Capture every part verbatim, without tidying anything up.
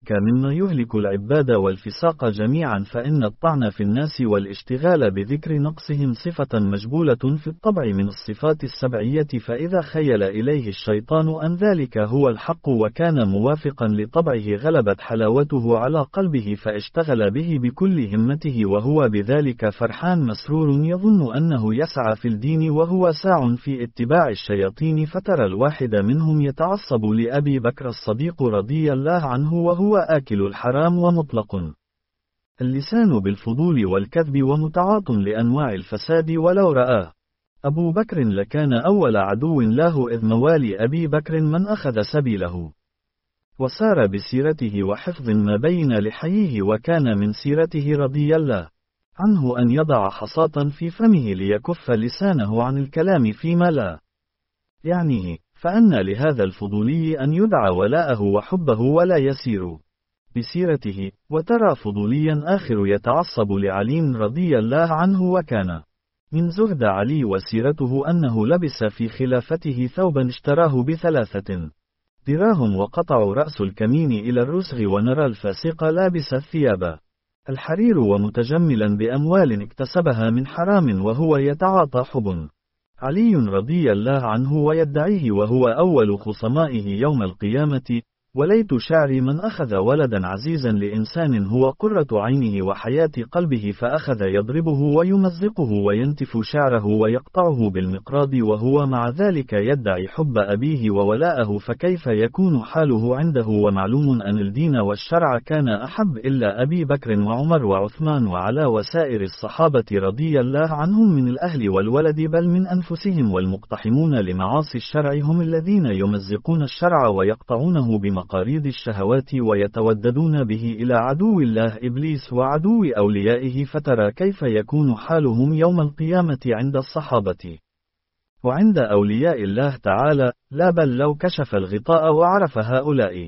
مما يهلك العباد والفساق جميعا، فإن الطعن في الناس والاشتغال بذكر نقصهم صفة مجبولة في الطبع من الصفات السبعية، فإذا خيل إليه الشيطان أن ذلك هو الحق وكان موافقا لطبعه غلبت حلاوته على قلبه فاشتغل به بكل همته، وهو بذلك فرحان مسرور يظن أنه يسعى في الدين وهو ساع في اتباع الشياطين. فترى الواحد منهم يتعصب لأبي بكر الصديق رضي الله عنه وهو آكل الحرام ومطلق اللسان بالفضول والكذب ومتعاط لأنواع الفساد، ولو رآه أبو بكر لكان أول عدو له، إذ موالي أبي بكر من أخذ سبيله وسار بسيرته وحفظ ما بين لحيه، وكان من سيرته رضي الله عنه أن يضع حصاة في فمه ليكف لسانه عن الكلام فيما لا يعنيه، فأن لهذا الفضولي أن يدعى ولاءه وحبه ولا يسير بسيرته. وترى فضوليا آخر يتعصب لعلي رضي الله عنه، وكان من زهد علي وسيرته أنه لبس في خلافته ثوبا اشتراه بثلاثة دراهم وقطع رأس الكمين إلى الرسغ، ونرى الفاسق لابس الثياب الحرير ومتجملا بأموال اكتسبها من حرام وهو يتعاطى حب علي رضي الله عنه ويدعيه، وهو أول خصمائه يوم القيامة. وليت شعري من أخذ ولدا عزيزا لإنسان هو قرة عينه وحياة قلبه فأخذ يضربه ويمزقه وينتف شعره ويقطعه بالمقراض، وهو مع ذلك يدعي حب أبيه وولاءه، فكيف يكون حاله عنده؟ ومعلوم أن الدين والشرع كان أحب إلا أبي بكر وعمر وعثمان وعلى وسائر الصحابة رضي الله عنهم من الأهل والولد بل من أنفسهم، والمقتحمون لمعاصي الشرع هم الذين يمزقون الشرع ويقطعونه بمقراض مقاريض الشهوات ويتوددون به إلى عدو الله إبليس وعدو أوليائه. فترى كيف يكون حالهم يوم القيامة عند الصحابة وعند أولياء الله تعالى، لا بل لو كشف الغطاء وعرف هؤلاء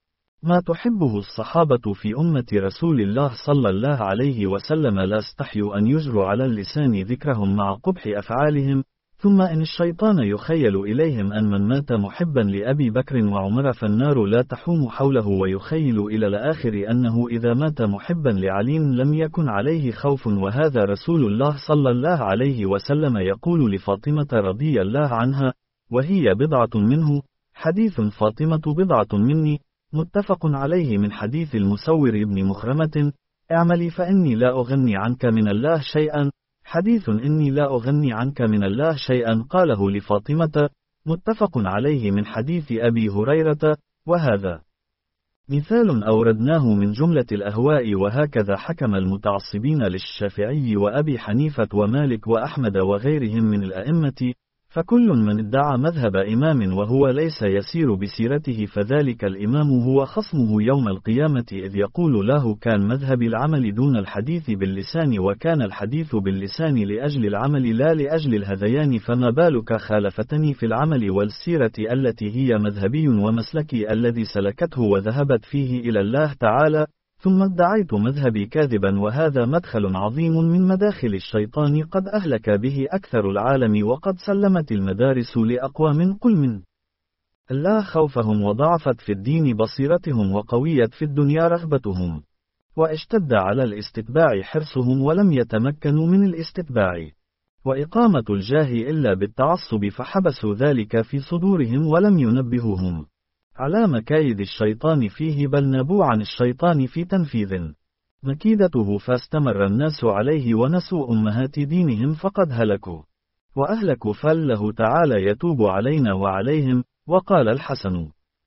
ما تحبه الصحابة في أمة رسول الله صلى الله عليه وسلم لا استحيوا أن يجروا على اللسان ذكرهم مع قبح أفعالهم. ثم إن الشيطان يخيل إليهم أن من مات محبا لأبي بكر وعمر فالنار لا تحوم حوله، ويخيل إلى الآخر أنه إذا مات محبا لعلي لم يكن عليه خوف، وهذا رسول الله صلى الله عليه وسلم يقول لفاطمة رضي الله عنها وهي بضعة منه: حديث فاطمة بضعة مني، متفق عليه من حديث المسور ابن مخرمة: اعملي فإني لا أغني عنك من الله شيئا. حديث إني لا أغني عنك من الله شيئا قاله لفاطمة، متفق عليه من حديث أبي هريرة. وهذا مثال أوردناه من جملة الأهواء، وهكذا حكم المتعصبين للشافعي وأبي حنيفة ومالك وأحمد وغيرهم من الأئمة. فكل من ادعى مذهب إمام وهو ليس يسير بسيرته فذلك الإمام هو خصمه يوم القيامة، إذ يقول له: كان مذهب العمل دون الحديث باللسان، وكان الحديث باللسان لأجل العمل لا لأجل الهذيان، فما بالك خالفتني في العمل والسيرة التي هي مذهبي ومسلكي الذي سلكته وذهبت فيه إلى الله تعالى، ثم ادعيت مذهبي كاذبا. وهذا مدخل عظيم من مداخل الشيطان قد أهلك به أكثر العالم، وقد سلمت المدارس لأقوام قل من الله خوفهم وضعفت في الدين بصيرتهم وقويت في الدنيا رغبتهم، واشتد على الاستتباع حرصهم ولم يتمكنوا من الاستتباع وإقامة الجاه إلا بالتعصب، فحبسوا ذلك في صدورهم ولم ينبهوهم على مكايد الشيطان فيه، بل نبوا عن الشيطان في تنفيذ مكيدته، فاستمر الناس عليه ونسوا أمهات دينهم فقد هلكوا وأهلكوا. فالله تعالى يتوب علينا وعليهم. وقال الحسن: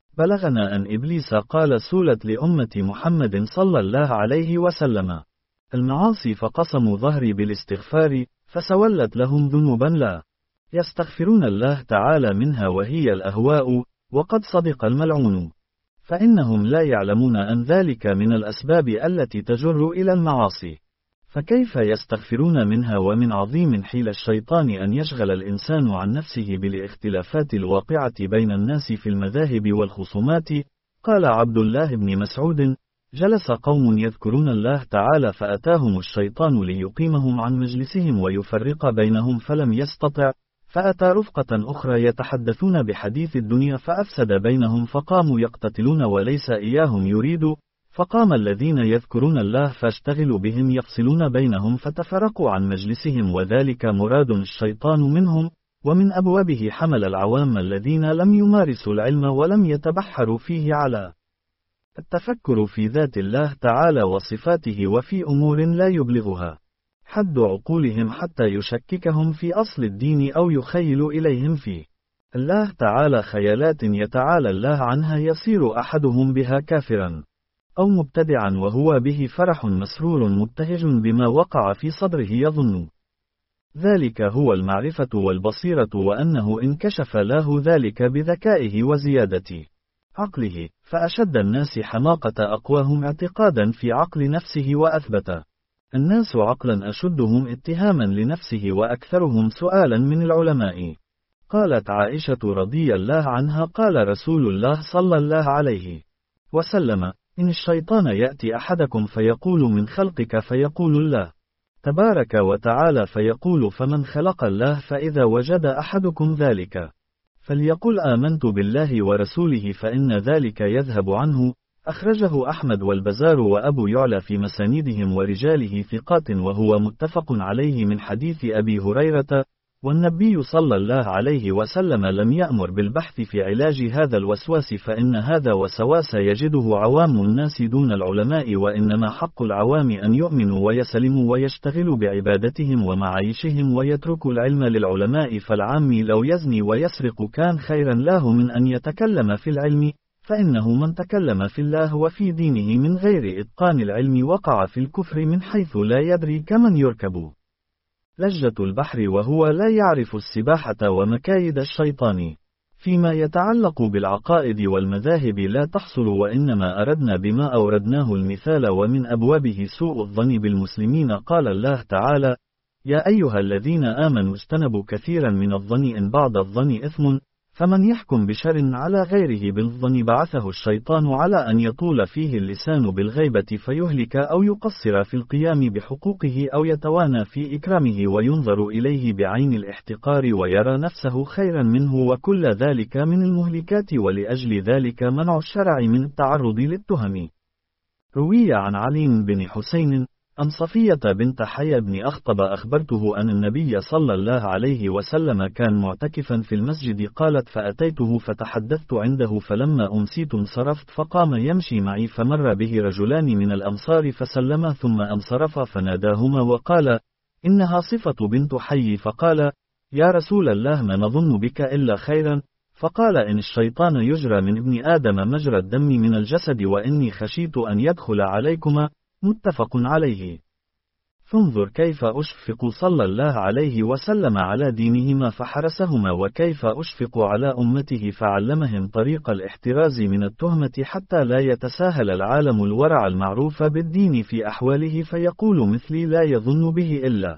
بلغنا أن إبليس قال سولت لأمة محمد صلى الله عليه وسلم: المعاصي فقسموا ظهري بالاستغفار، فسولت لهم ذنوبا لا يستغفرون الله تعالى منها، وهي الأهواء. وقد صدق الملعون، فإنهم لا يعلمون أن ذلك من الأسباب التي تجر إلى المعاصي، فكيف يستغفرون منها؟ ومن عظيم حيل الشيطان أن يشغل الإنسان عن نفسه بالاختلافات الواقعة بين الناس في المذاهب والخصومات. قال عبد الله بن مسعود: جلس قوم يذكرون الله تعالى فأتاهم الشيطان ليقيمهم عن مجلسهم ويفرق بينهم، فلم يستطع، فأتى رفقة أخرى يتحدثون بحديث الدنيا فأفسد بينهم، فقاموا يقتتلون وليس إياهم يريد، فقام الذين يذكرون الله فاشتغلوا بهم يفصلون بينهم فتفرقوا عن مجلسهم وذلك مراد الشيطان منهم، ومن أبوابه حمل العوام الذين لم يمارسوا العلم ولم يتبحروا فيه على التفكر في ذات الله تعالى وصفاته وفي أمور لا يبلغها حد عقولهم حتى يشككهم في أصل الدين أو يخيل إليهم فيه الله تعالى خيالات يتعالى الله عنها يصير أحدهم بها كافرا أو مبتدعا وهو به فرح مسرور مبتهج بما وقع في صدره يظن ذلك هو المعرفة والبصيرة وأنه انكشف له ذلك بذكائه وزيادة عقله، فأشد الناس حماقة أقواهم اعتقادا في عقل نفسه وأثبت الناس عقلا أشدهم اتهاما لنفسه وأكثرهم سؤالا من العلماء. قالت عائشة رضي الله عنها قال رسول الله صلى الله عليه وسلم: إن الشيطان يأتي أحدكم فيقول من خلقك فيقول الله تبارك وتعالى فيقول فمن خلق الله فإذا وجد أحدكم ذلك فليقل آمنت بالله ورسوله فإن ذلك يذهب عنه. أخرجه أحمد والبزار وأبو يعلى في مسانيدهم ورجاله ثقات وهو متفق عليه من حديث أبي هريرة. والنبي صلى الله عليه وسلم لم يأمر بالبحث في علاج هذا الوسواس فإن هذا وسواس يجده عوام الناس دون العلماء، وإنما حق العوام أن يؤمنوا ويسلموا ويشتغلوا بعبادتهم ومعايشهم ويتركوا العلم للعلماء. فالعام لو يزني ويسرق كان خيرا له من أن يتكلم في العلم، فإنه من تكلم في الله وفي دينه من غير إتقان العلم وقع في الكفر من حيث لا يدري كمن يركب لجة البحر وهو لا يعرف السباحة ومكايد الشيطان. فيما يتعلق بالعقائد والمذاهب لا تحصل، وإنما أردنا بما أوردناه المثال. ومن أبوابه سوء الظن بالمسلمين قال الله تعالى: يا أيها الذين آمنوا اجتنبوا كثيرا من الظن إن بعض الظن إثم، فمن يحكم بشر على غيره بالظن بعثه الشيطان على أن يطول فيه اللسان بالغيبة فيهلك أو يقصر في القيام بحقوقه أو يتوانى في إكرامه وينظر إليه بعين الاحتقار ويرى نفسه خيرا منه، وكل ذلك من المهلكات، ولأجل ذلك منع الشرع من التعرض للتهم. روي عن علي بن حسين أم صفية بنت حي بن أخطب أخبرته أن النبي صلى الله عليه وسلم كان معتكفا في المسجد، قالت: فأتيته فتحدثت عنده فلما أمسيت انصرفت فقام يمشي معي فمر به رجلان من الأمصار فسلما ثم انصرف فناداهما وقال: إنها صفة بنت حي. فقال: يا رسول الله ما نظن بك إلا خيرا. فقال: إن الشيطان يجرى من ابن آدم مجرى الدم من الجسد وإني خشيت أن يدخل عليكما. متفق عليه. فانظر كيف أشفق صلى الله عليه وسلم على دينهما فحرسهما، وكيف أشفق على أمته فعلمهم طريق الاحتراز من التهمة حتى لا يتساهل العالم الورع المعروف بالدين في أحواله فيقول مثلي لا يظن به إلا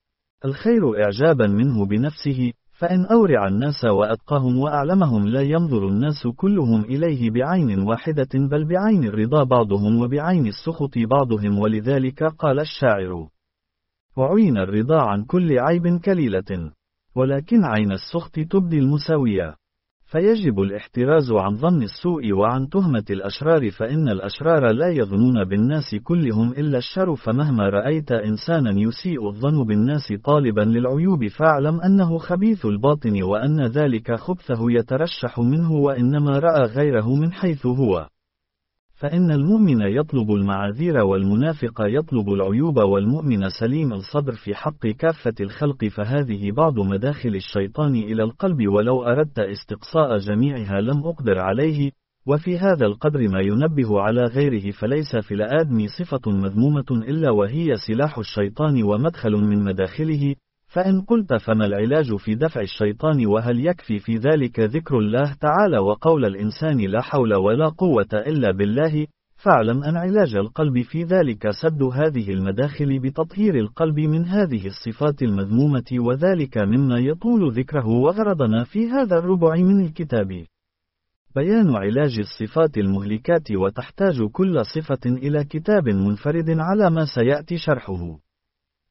الخير إعجابا منه بنفسه. فإن أورع الناس وأتقاهم وأعلمهم لا ينظر الناس كلهم إليه بعين واحدة بل بعين الرضا بعضهم وبعين السخط بعضهم. ولذلك قال الشاعر: وعين الرضا عن كل عيب كليلة، ولكن عين السخط تبدي المساوية. فيجب الاحتراز عن ظن السوء وعن تهمة الأشرار، فإن الأشرار لا يظنون بالناس كلهم إلا الشر. فمهما رأيت إنسانا يسيء الظن بالناس طالبا للعيوب فاعلم أنه خبيث الباطن، وأن ذلك خبثه يترشح منه وإنما رأى غيره من حيث هو. فإن المؤمن يطلب المعاذير والمنافق يطلب العيوب، والمؤمن سليم الصدر في حق كافة الخلق. فهذه بعض مداخل الشيطان إلى القلب، ولو أردت استقصاء جميعها لم أقدر عليه. وفي هذا القدر ما ينبه على غيره، فليس في الآدم صفة مذمومة إلا وهي سلاح الشيطان ومدخل من مداخله. فإن قلت فما العلاج في دفع الشيطان، وهل يكفي في ذلك ذكر الله تعالى وقول الإنسان لا حول ولا قوة إلا بالله، فاعلم أن علاج القلب في ذلك سد هذه المداخل بتطهير القلب من هذه الصفات المذمومة، وذلك مما يطول ذكره. وغرضنا في هذا الربع من الكتاب بيان علاج الصفات المهلكات، وتحتاج كل صفة إلى كتاب منفرد على ما سيأتي شرحه.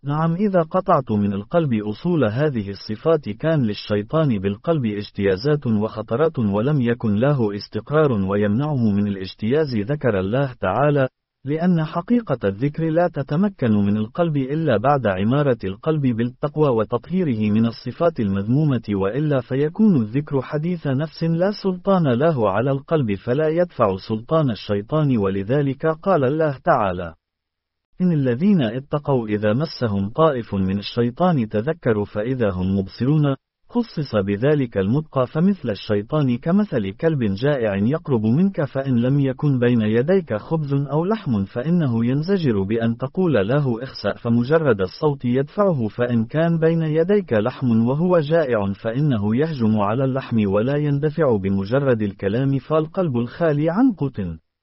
نعم، إذا قطعت من القلب أصول هذه الصفات كان للشيطان بالقلب اجتيازات وخطرات ولم يكن له استقرار ويمنعه من الاجتياز. ذكر الله تعالى: لأن حقيقة الذكر لا تتمكن من القلب إلا بعد عمارة القلب بالتقوى وتطهيره من الصفات المذمومة، وإلا فيكون الذكر حديث نفس لا سلطان له على القلب فلا يدفع سلطان الشيطان. ولذلك قال الله تعالى: إن الذين اتقوا إذا مسهم طائف من الشيطان تذكروا فإذا هم مبصرون. خصص بذلك المتقى، فمثل الشيطان كمثل كلب جائع يقرب منك، فإن لم يكن بين يديك خبز أو لحم فإنه ينزجر بأن تقول له اخسأ، فمجرد الصوت يدفعه، فإن كان بين يديك لحم وهو جائع فإنه يهجم على اللحم ولا يندفع بمجرد الكلام، فالقلب الخالي عن قوت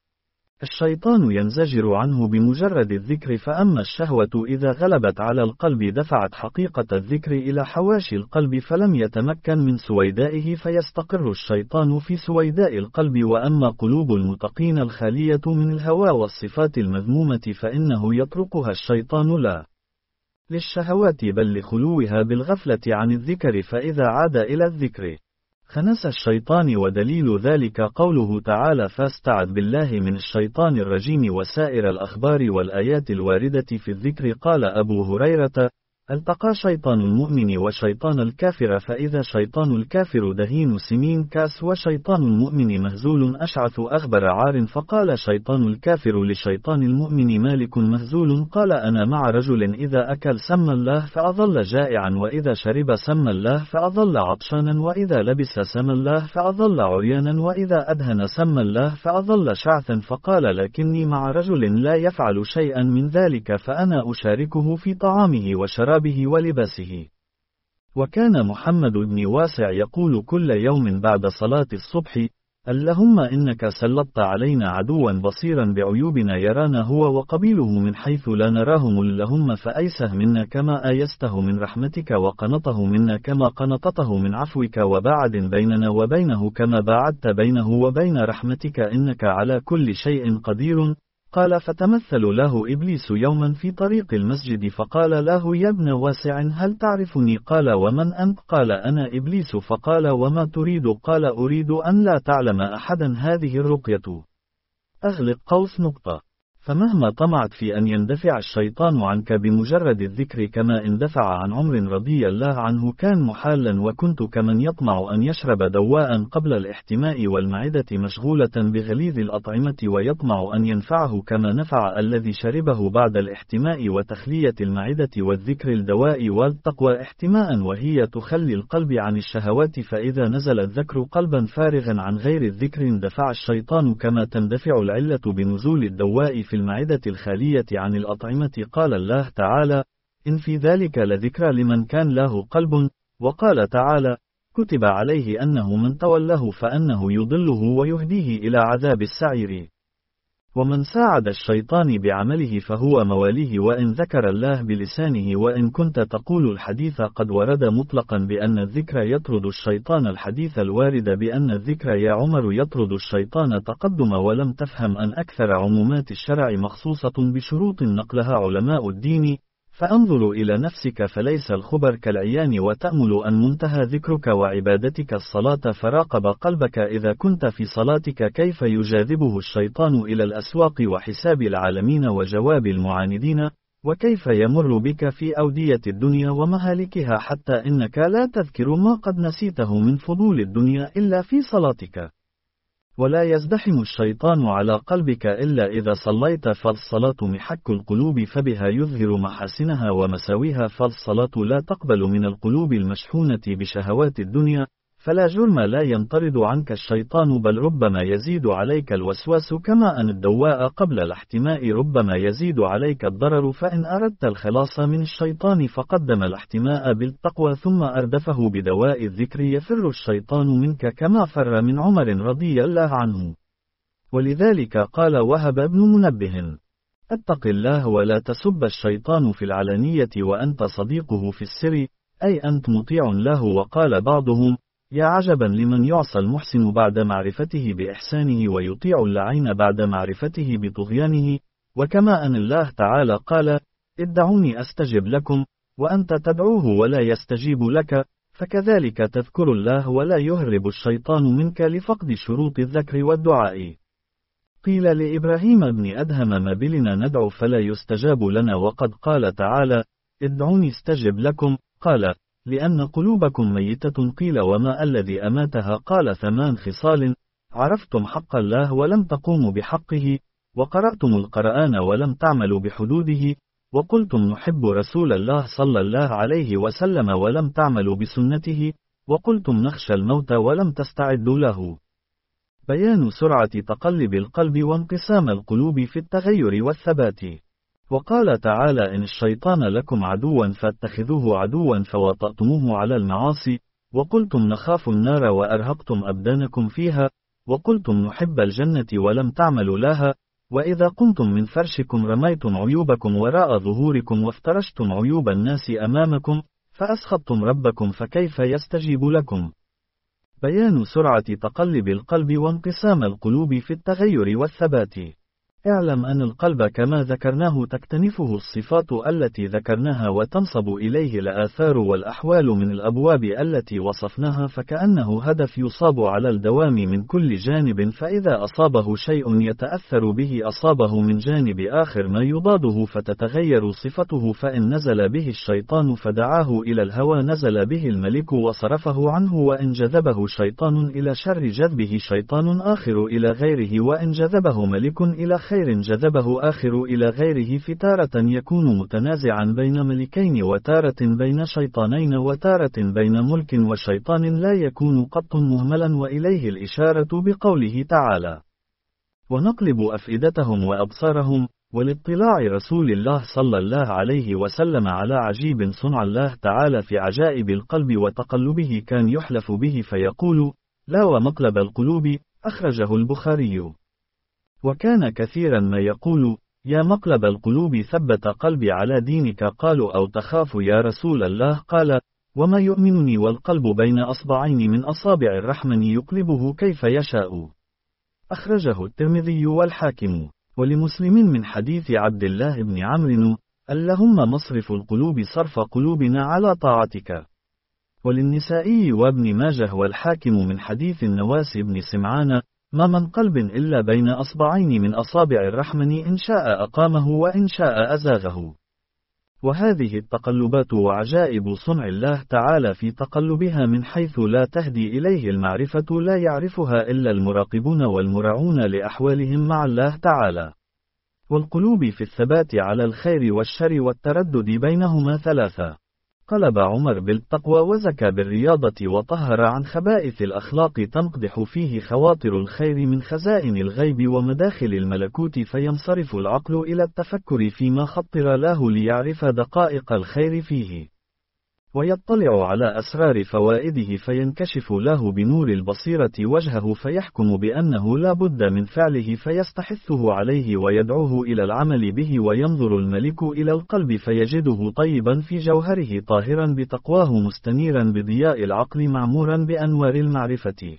الشيطان ينزجر عنه بمجرد الذكر. فأما الشهوة إذا غلبت على القلب دفعت حقيقة الذكر إلى حواشي القلب فلم يتمكن من سويدائه، فيستقر الشيطان في سويداء القلب. وأما قلوب المتقين الخالية من الهوى والصفات المذمومة فإنه يطرقها الشيطان لا للشهوات بل لخلوها بالغفلة عن الذكر، فإذا عاد إلى الذكر خنس الشيطان. ودليل ذلك قوله تعالى: فاستعذ بالله من الشيطان الرجيم. وسائر الأخبار والآيات الواردة في الذكر. قال أبو هريرة: التقى شيطان المؤمن وشيطان الكافر، فإذا شيطان الكافر دهين سمين كاس وشيطان المؤمن مهزول أشعث أغبر عار. فقال شيطان الكافر لشيطان المؤمن مالك مهزول، قال: أنا مع رجل إذا أكل سم الله فأظل جائعا، وإذا شرب سم الله فأظل عطشانا، وإذا لبس سم الله فأظل عريانا، وإذا أدهن سم الله فأظل شعثا. فقال: لكني مع رجل لا يفعل شيئا من ذلك، فأنا أشاركه في طعامه وشرابه ولباسه. وكان محمد بن واسع يقول كل يوم بعد صلاة الصبح: اللهم إنك سلطت علينا عدوا بصيرا بعيوبنا يرانا هو وقبيله من حيث لا نراهم، اللهم فأيسه منا كما آيسته من رحمتك، وقنطه منا كما قنطته من عفوك، وباعد بيننا وبينه كما باعدت بينه وبين رحمتك، إنك على كل شيء قدير. قال: فتمثل له إبليس يوما في طريق المسجد فقال له: يا ابن واسع هل تعرفني؟ قال: ومن أنت؟ قال: أنا إبليس. فقال: وما تريد؟ قال: أريد أن لا تعلم أحدا هذه الرقية. أغلق قوس نقطة. فمهما طمعت في أن يندفع الشيطان عنك بمجرد الذكر كما اندفع عن عمر رضي الله عنه كان محالا. وكنت كمن يطمع أن يشرب دواء قبل الاحتماء والمعدة مشغولة بغليظ الأطعمة، ويطمع أن ينفعه كما نفع الذي شربه بعد الاحتماء وتخلية المعدة. والذكر الدواء والتقوى احتماء، وهي تخلي القلب عن الشهوات. فإذا نزل الذكر قلبا فارغا عن غير الذكر اندفع الشيطان كما تندفع العلة بنزول الدواء في المعدة الخالية عن الأطعمة. قال الله تعالى: إن في ذلك لذكرى لمن كان له قلب. وقال تعالى: كتب عليه أنه من تولاه فأنه يضله ويهديه إلى عذاب السعير. ومن ساعد الشيطان بعمله فهو مواليه، وإن ذكر الله بلسانه. وإن كنت تقول الحديث قد ورد مطلقا بأن الذكر يطرد الشيطان، الحديث الوارد بأن الذكر يا عمر يطرد الشيطان تقدم، ولم تفهم أن أكثر عمومات الشرع مخصوصة بشروط نقلها علماء الدين. فانظر إلى نفسك فليس الخبر كالعيان، وتأمل أن منتهى ذكرك وعبادتك الصلاة، فراقب قلبك إذا كنت في صلاتك كيف يجاذبه الشيطان إلى الأسواق وحساب العالمين وجواب المعاندين، وكيف يمر بك في أودية الدنيا ومهالكها، حتى إنك لا تذكر ما قد نسيته من فضول الدنيا إلا في صلاتك. ولا يزدحم الشيطان على قلبك إلا إذا صليت، فالصلاة محك القلوب فبها يظهر محاسنها ومساويها، فالصلاة لا تقبل من القلوب المشحونة بشهوات الدنيا. فلا جرم لا ينطرد عنك الشيطان، بل ربما يزيد عليك الوسواس، كما أن الدواء قبل الاحتماء ربما يزيد عليك الضرر. فإن أردت الخلاص من الشيطان فقدم الاحتماء بالتقوى ثم أردفه بدواء الذكر، يفر الشيطان منك كما فر من عمر رضي الله عنه. ولذلك قال وهب بن منبه: اتق الله ولا تسب الشيطان في العلانية وأنت صديقه في السر، أي أنت مطيع له. وقال بعضهم: يا عجبا لمن يعصى المحسن بعد معرفته بإحسانه، ويطيع اللعين بعد معرفته بطغيانه. وكما أن الله تعالى قال: ادعوني أستجب لكم، وأنت تدعوه ولا يستجيب لك، فكذلك تذكر الله ولا يهرب الشيطان منك لفقد شروط الذكر والدعاء. قيل لإبراهيم بن أدهم ما بلنا ندعو فلا يستجاب لنا وقد قال تعالى: ادعوني استجب لكم، قال: لأن قلوبكم ميتة. قيل وما الذي أماتها؟ قال: ثمان خصال: عرفتم حق الله ولم تقوموا بحقه، وقرأتم القرآن ولم تعملوا بحدوده، وقلتم نحب رسول الله صلى الله عليه وسلم ولم تعملوا بسنته، وقلتم نخشى الموت ولم تستعدوا له. بيان سرعة تقلب القلب وانقسام القلوب في التغير والثبات. وقال تعالى: إن الشيطان لكم عدوا فاتخذوه عدوا فوطأتموه على المعاصي، وقلتم نخاف النار وأرهقتم أبدانكم فيها، وقلتم نحب الجنة ولم تعملوا لها، وإذا قمتم من فرشكم رميتم عيوبكم وراء ظهوركم وافترشتم عيوب الناس أمامكم، فأسخطتم ربكم فكيف يستجيب لكم. بيان سرعة تقلب القلب وانقسام القلوب في التغير والثبات. اعلم أن القلب كما ذكرناه تكتنفه الصفات التي ذكرناها وتنصب إليه الآثار والأحوال من الأبواب التي وصفناها، فكأنه هدف يصاب على الدوام من كل جانب، فإذا أصابه شيء يتأثر به أصابه من جانب آخر ما يضاده فتتغير صفته، فإن نزل به الشيطان فدعاه إلى الهوى نزل به الملك وصرفه عنه، وإن جذبه شيطان إلى شر جذبه شيطان آخر إلى غيره، وإن جذبه ملك إلى خير جذبه آخر إلى غيره، فتارة يكون متنازعا بين ملكين، وتارة بين شيطانين، وتارة بين ملك وشيطان، لا يكون قط مهملا. وإليه الإشارة بقوله تعالى: ونقلب أفئدتهم وأبصارهم، والاطلاع رسول الله صلى الله عليه وسلم على عجيب صنع الله تعالى في عجائب القلب وتقلبه، كان يحلف به فيقول: لا ومقلب القلوب، أخرجه البخاري. وكان كثيرا ما يقول: يا مقلب القلوب ثبت قلبي على دينك. قالوا: أو تخاف يا رسول الله؟ قال: وما يؤمنني والقلب بين أصبعين من أصابع الرحمن يقلبه كيف يشاء. أخرجه الترمذي والحاكم. ولمسلم من حديث عبد الله بن عمرو: اللهم مصرف القلوب صرف قلوبنا على طاعتك. وللنسائي وابن ماجه والحاكم من حديث النواس بن سمعان: ما من قلب إلا بين أصبعين من أصابع الرحمن، إن شاء أقامه وإن شاء أزاغه. وهذه التقلبات وعجائب صنع الله تعالى في تقلبها من حيث لا تهدي إليه المعرفة، لا يعرفها إلا المراقبون والمراعون لأحوالهم مع الله تعالى. والقلوب في الثبات على الخير والشر والتردد بينهما ثلاثة. قلب عمر بالتقوى وزكى بالرياضة وطهر عن خبائث الأخلاق، تنقدح فيه خواطر الخير من خزائن الغيب ومداخل الملكوت، فينصرف العقل إلى التفكر فيما خطر له ليعرف دقائق الخير فيه، ويطلع على أسرار فوائده، فينكشف له بنور البصيرة وجهه، فيحكم بأنه لا بد من فعله، فيستحثه عليه ويدعوه إلى العمل به. وينظر الملك إلى القلب فيجده طيبا في جوهره، طاهرا بتقواه، مستنيرا بضياء العقل، معمورا بأنوار المعرفة،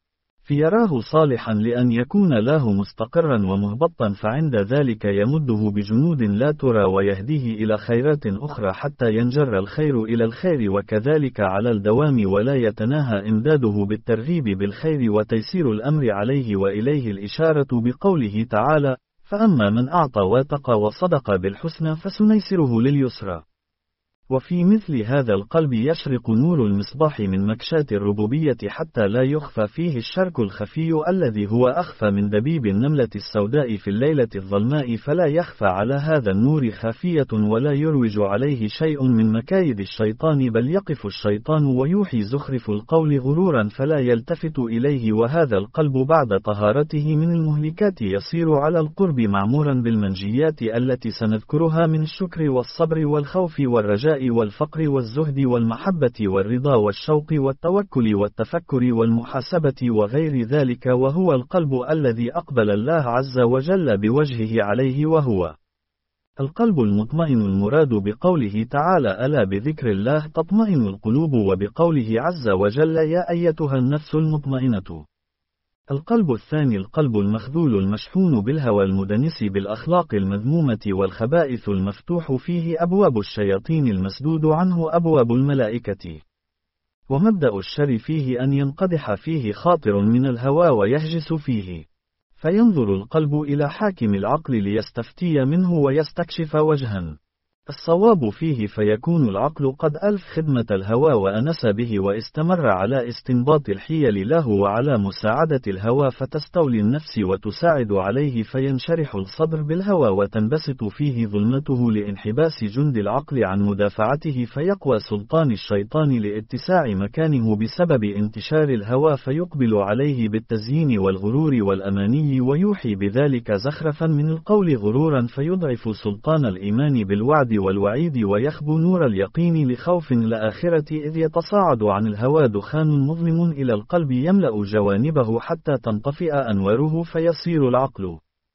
فيراه صالحا لأن يكون له مستقرا ومهبطا، فعند ذلك يمده بجنود لا ترى ويهديه إلى خيرات أخرى حتى ينجر الخير إلى الخير، وكذلك على الدوام، ولا يتناهى إمداده بالترغيب بالخير وتيسير الأمر عليه. وإليه الإشارة بقوله تعالى: فأما من أعطى واتقى وصدق بالحسنى فسنيسره لليسرى. وفي مثل هذا القلب يشرق نور المصباح من مكشاة الربوبية، حتى لا يخفى فيه الشرك الخفي الذي هو أخفى من دبيب النملة السوداء في الليلة الظلماء، فلا يخفى على هذا النور خافية ولا يروج عليه شيء من مكايد الشيطان، بل يقف الشيطان ويوحي زخرف القول غرورا فلا يلتفت إليه. وهذا القلب بعد طهارته من المهلكات يصير على القرب معمورا بالمنجيات التي سنذكرها من الشكر والصبر والخوف والرجاء والفقر والزهد والمحبة والرضا والشوق والتوكل والتفكر والمحاسبة وغير ذلك، وهو القلب الذي أقبل الله عز وجل بوجهه عليه، وهو القلب المطمئن المراد بقوله تعالى: ألا بذكر الله تطمئن القلوب، وبقوله عز وجل: يا أيتها النفس المطمئنة القلب الثاني القلب المخذول المشحون بالهوى المدنس بالأخلاق المذمومة والخبائث المفتوح فيه أبواب الشياطين المسدود عنه أبواب الملائكة. ومبدأ الشر فيه أن ينقدح فيه خاطر من الهوى ويهجس فيه، فينظر القلب إلى حاكم العقل ليستفتي منه ويستكشف وجها الصواب فيه، فيكون العقل قد ألف خدمة الهوى وأنس به واستمر على استنباط الحيل له وعلى مساعدة الهوى، فتستولي النفس وتساعد عليه، فينشرح الصدر بالهوى وتنبسط فيه ظلمته لانحباس جند العقل عن مدافعته، فيقوى سلطان الشيطان لاتساع مكانه بسبب انتشار الهوى، فيقبل عليه بالتزيين والغرور والأماني، ويوحي بذلك زخرفا من القول غرورا، فيضعف سلطان الإيمان بالوعد والوعيد، ويخبو نور اليقين لخوف الآخرة، إذ يتصاعد عن الهوى دخان مظلم إلى القلب يملأ جوانبه حتى تنطفئ أنواره، فيصير العقل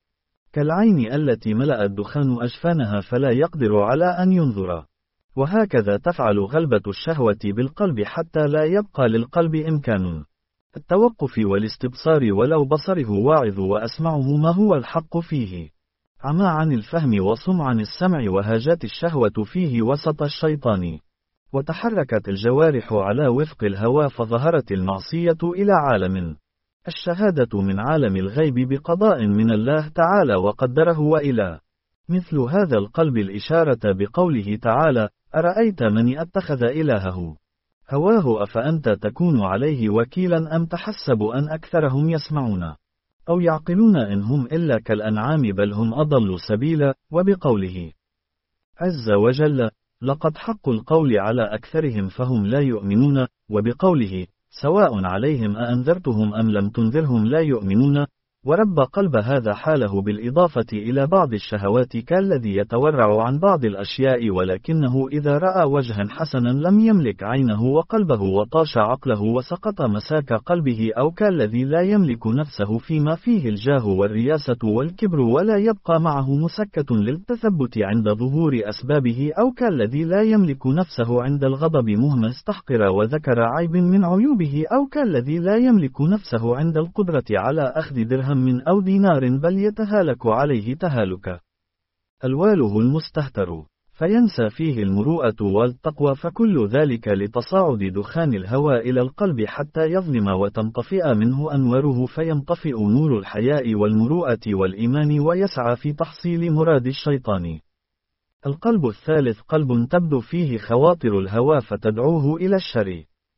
كالعين التي ملأ الدخان أجفانها فلا يقدر على أن ينظر. وهكذا تفعل غلبة الشهوة بالقلب حتى لا يبقى للقلب إمكان التوقف والاستبصار ولو بصره واعظ وأسمعه ما هو الحق فيه، عمى عن الفهم وصم عن السمع، وهاجت الشهوة فيه وسط الشيطان، وتحركت الجوارح على وفق الهوى، فظهرت المعصية إلى عالم الشهادة من عالم الغيب بقضاء من الله تعالى وقدره، وإلى مثل هذا القلب الإشارة بقوله تعالى: أرأيت من اتخذ إلهه هواه أفأنت تكون عليه وكيلا أم تحسب أن أكثرهم يسمعون أو يعقلون إن هم إلا كالأنعام بل هم أضل سبيلا. وبقوله عز وجل: لقد حق القول على أكثرهم فهم لا يؤمنون. وبقوله: سواء عليهم أأنذرتهم أم لم تنذرهم لا يؤمنون. ورب قلب هذا حاله بالإضافة إلى بعض الشهوات كالذي يتورع عن بعض الأشياء، ولكنه إذا رأى وجها حسنا لم يملك عينه وقلبه وطاش عقله وسقط مساك قلبه، أو كالذي لا يملك نفسه فيما فيه الجاه والرياسة والكبر ولا يبقى معه مسكة للتثبت عند ظهور أسبابه، أو كالذي لا يملك نفسه عند الغضب مهما استحقر وذكر عيب من عيوبه، أو كالذي لا يملك نفسه عند القدرة على أخذ درهم من أو دينار بل يتهالك عليه تهالك الواله المستهتر، فينسى فيه المروءة والتقوى، فكل ذلك لتصاعد دخان الهوى إلى القلب حتى يظلم وتنطفئ منه أنواره، فينطفئ نور الحياء والمروءة والإيمان ويسعى في تحصيل مراد الشيطان. القلب الثالث قلب تبدو فيه خواطر الهوى فتدعوه إلى الشر،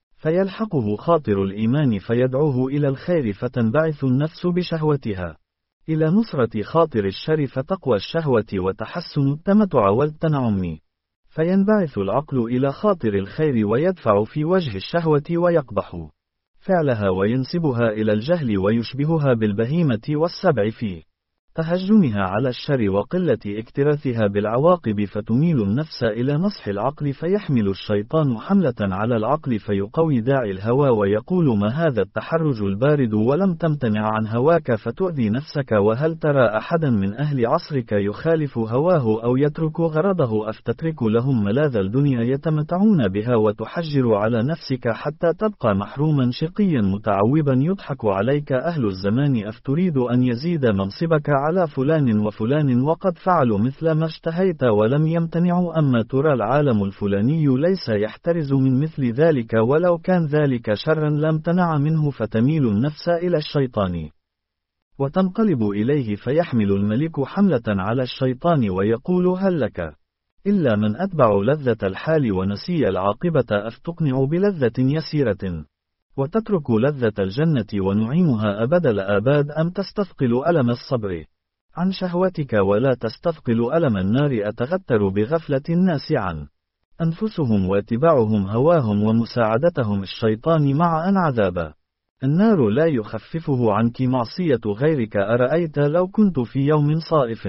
فيلحقه خاطر الإيمان فيدعوه إلى الخير، فتنبعث النفس بشهوتها إلى نصرة خاطر الشر، فتقوى الشهوة وتحسن التمتع والتنعم، فينبعث العقل إلى خاطر الخير ويدفع في وجه الشهوة ويقبح فعلها وينسبها إلى الجهل ويشبهها بالبهيمة والسبع في تهجمها على الشر وقلة اكتراثها بالعواقب، فتميل النفس إلى نصح العقل، فيحمل الشيطان حملة على العقل فيقوي داعي الهوى ويقول: ما هذا التحرج البارد ولم تمتنع عن هواك فتؤذي نفسك؟ وهل ترى أحدا من أهل عصرك يخالف هواه أو يترك غرضه؟ أفتترك لهم ملاذ الدنيا يتمتعون بها وتحجر على نفسك حتى تبقى محروما شقيا متعوبا يضحك عليك أهل الزمان؟ أفتريد أن يزيد منصبك على فلان وفلان وقد فعلوا مثل ما اشتهيت ولم يمتنعوا؟ أما ترى العالم الفلاني ليس يحترز من مثل ذلك، ولو كان ذلك شرا لم تنع منه، فتميل النفس إلى الشيطان وتنقلب إليه، فيحمل الملك حملة على الشيطان ويقول: هل لك إلا من أتبع لذة الحال ونسي العاقبة؟ أفتقنع بلذة يسيرة وتترك لذة الجنة ونعيمها أبد الآباد؟ أم تستثقل ألم الصبر عن شهوتك ولا تستثقل ألم النار؟ أتغتر بغفلة الناس عن أنفسهم واتباعهم هواهم ومساعدتهم الشيطان مع أن عذاب النار لا يخففه عنك معصية غيرك؟ أرأيت لو كنت في يوم صائف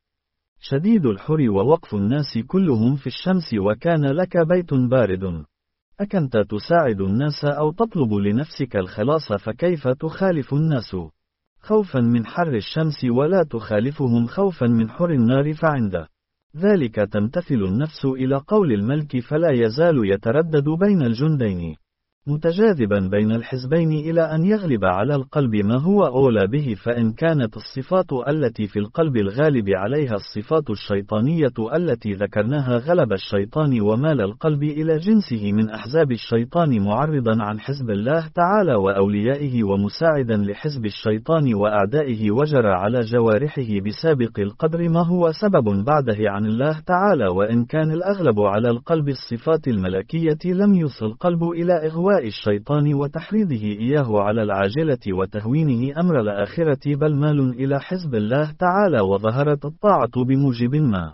شديد الحر ووقف الناس كلهم في الشمس وكان لك بيت بارد، أكنت تساعد الناس أو تطلب لنفسك الخلاص؟ فكيف تخالف الناس خوفا من حر الشمس ولا تخالفهم خوفا من حر النار؟ فعند ذلك تمتثل النفس إلى قول الملك، فلا يزال يتردد بين الجندين، متجاذبا بين الحزبين إلى أن يغلب على القلب ما هو أولى به، فإن كانت الصفات التي في القلب الغالب عليها الصفات الشيطانية التي ذكرناها غلب الشيطان ومال القلب إلى جنسه من أحزاب الشيطان معرضا عن حزب الله تعالى وأوليائه ومساعدا لحزب الشيطان وأعدائه، وجرى على جوارحه بسابق القدر ما هو سبب بعده عن الله تعالى، وإن كان الأغلب على القلب الصفات الملكية لم يصل القلب إلى إغواء الشيطان وتحريضه إياه على العاجلة وتهوينه أمر الآخرة، بل مال إلى حزب الله تعالى وظهرت الطاعة بموجب ما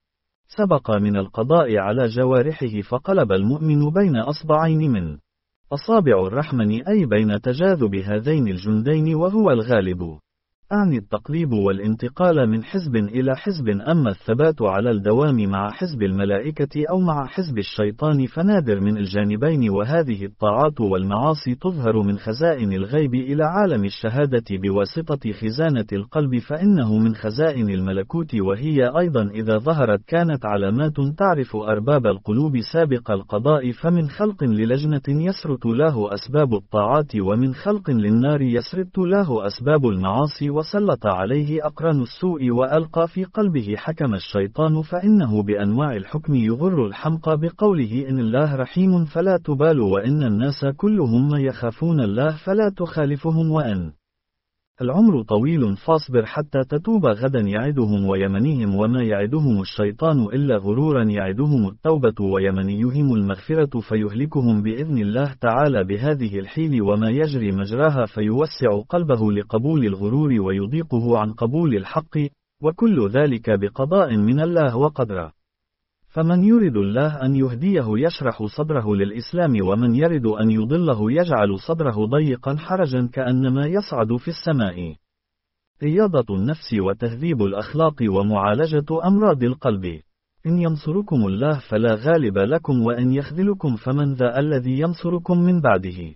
سبق من القضاء على جوارحه، فقلب المؤمن بين أصبعين من أصابع الرحمن، أي بين تجاذب هذين الجندين وهو الغالب، أعني التقليب والانتقال من حزب إلى حزب. أما الثبات على الدوام مع حزب الملائكة أو مع حزب الشيطان فنادر من الجانبين، وهذه الطاعات والمعاصي تظهر من خزائن الغيب إلى عالم الشهادة بواسطة خزانة القلب، فإنه من خزائن الملكوت، وهي أيضا إذا ظهرت كانت علامات تعرف أرباب القلوب سابق القضاء، فمن خلق للجنة يسرت له أسباب الطاعات، ومن خلق للنار يسرت له أسباب المعاصي، وسلط عليه أقران السوء وألقى في قلبه حكم الشيطان، فإنه بأنواع الحكم يغر الحمقى بقوله إن الله رحيم فلا تبالوا، وإن الناس كلهم يخافون الله فلا تخالفهم، وإن العمر طويل فاصبر حتى تتوب غدا يعدهم ويمنيهم، وما يعدهم الشيطان إلا غرورا، يعدهم التوبة ويمنيهم المغفرة فيهلكهم بإذن الله تعالى بهذه الحيل، وما يجري مجراها فيوسع قلبه لقبول الغرور ويضيقه عن قبول الحق، وكل ذلك بقضاء من الله وقدره. فمن يرد الله أن يهديه يشرح صدره للإسلام، ومن يرد أن يضله يجعل صدره ضيقا حرجا كأنما يصعد في السماء. رياضة النفس وتهذيب الأخلاق ومعالجة أمراض القلب. إن ينصركم الله فلا غالب لكم، وإن يخذلكم فمن ذا الذي ينصركم من بعده.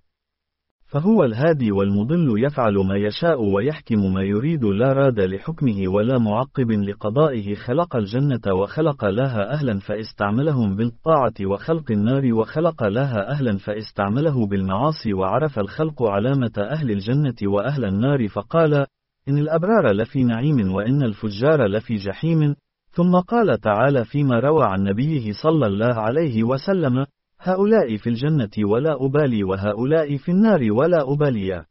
فهو الهادي والمضل يفعل ما يشاء ويحكم ما يريد، لا راد لحكمه ولا معقب لقضائه. خلق الجنة وخلق لها أهلا فاستعملهم بالطاعة، وخلق النار وخلق لها أهلا فاستعمله بالمعاصي، وعرف الخلق علامة أهل الجنة وأهل النار فقال إن الأبرار لفي نعيم وإن الفجار لفي جحيم. ثم قال تعالى فيما روى عن نبيه صلى الله عليه وسلم هؤلاء في الجنة ولا أبالي، وهؤلاء في النار ولا أبالي.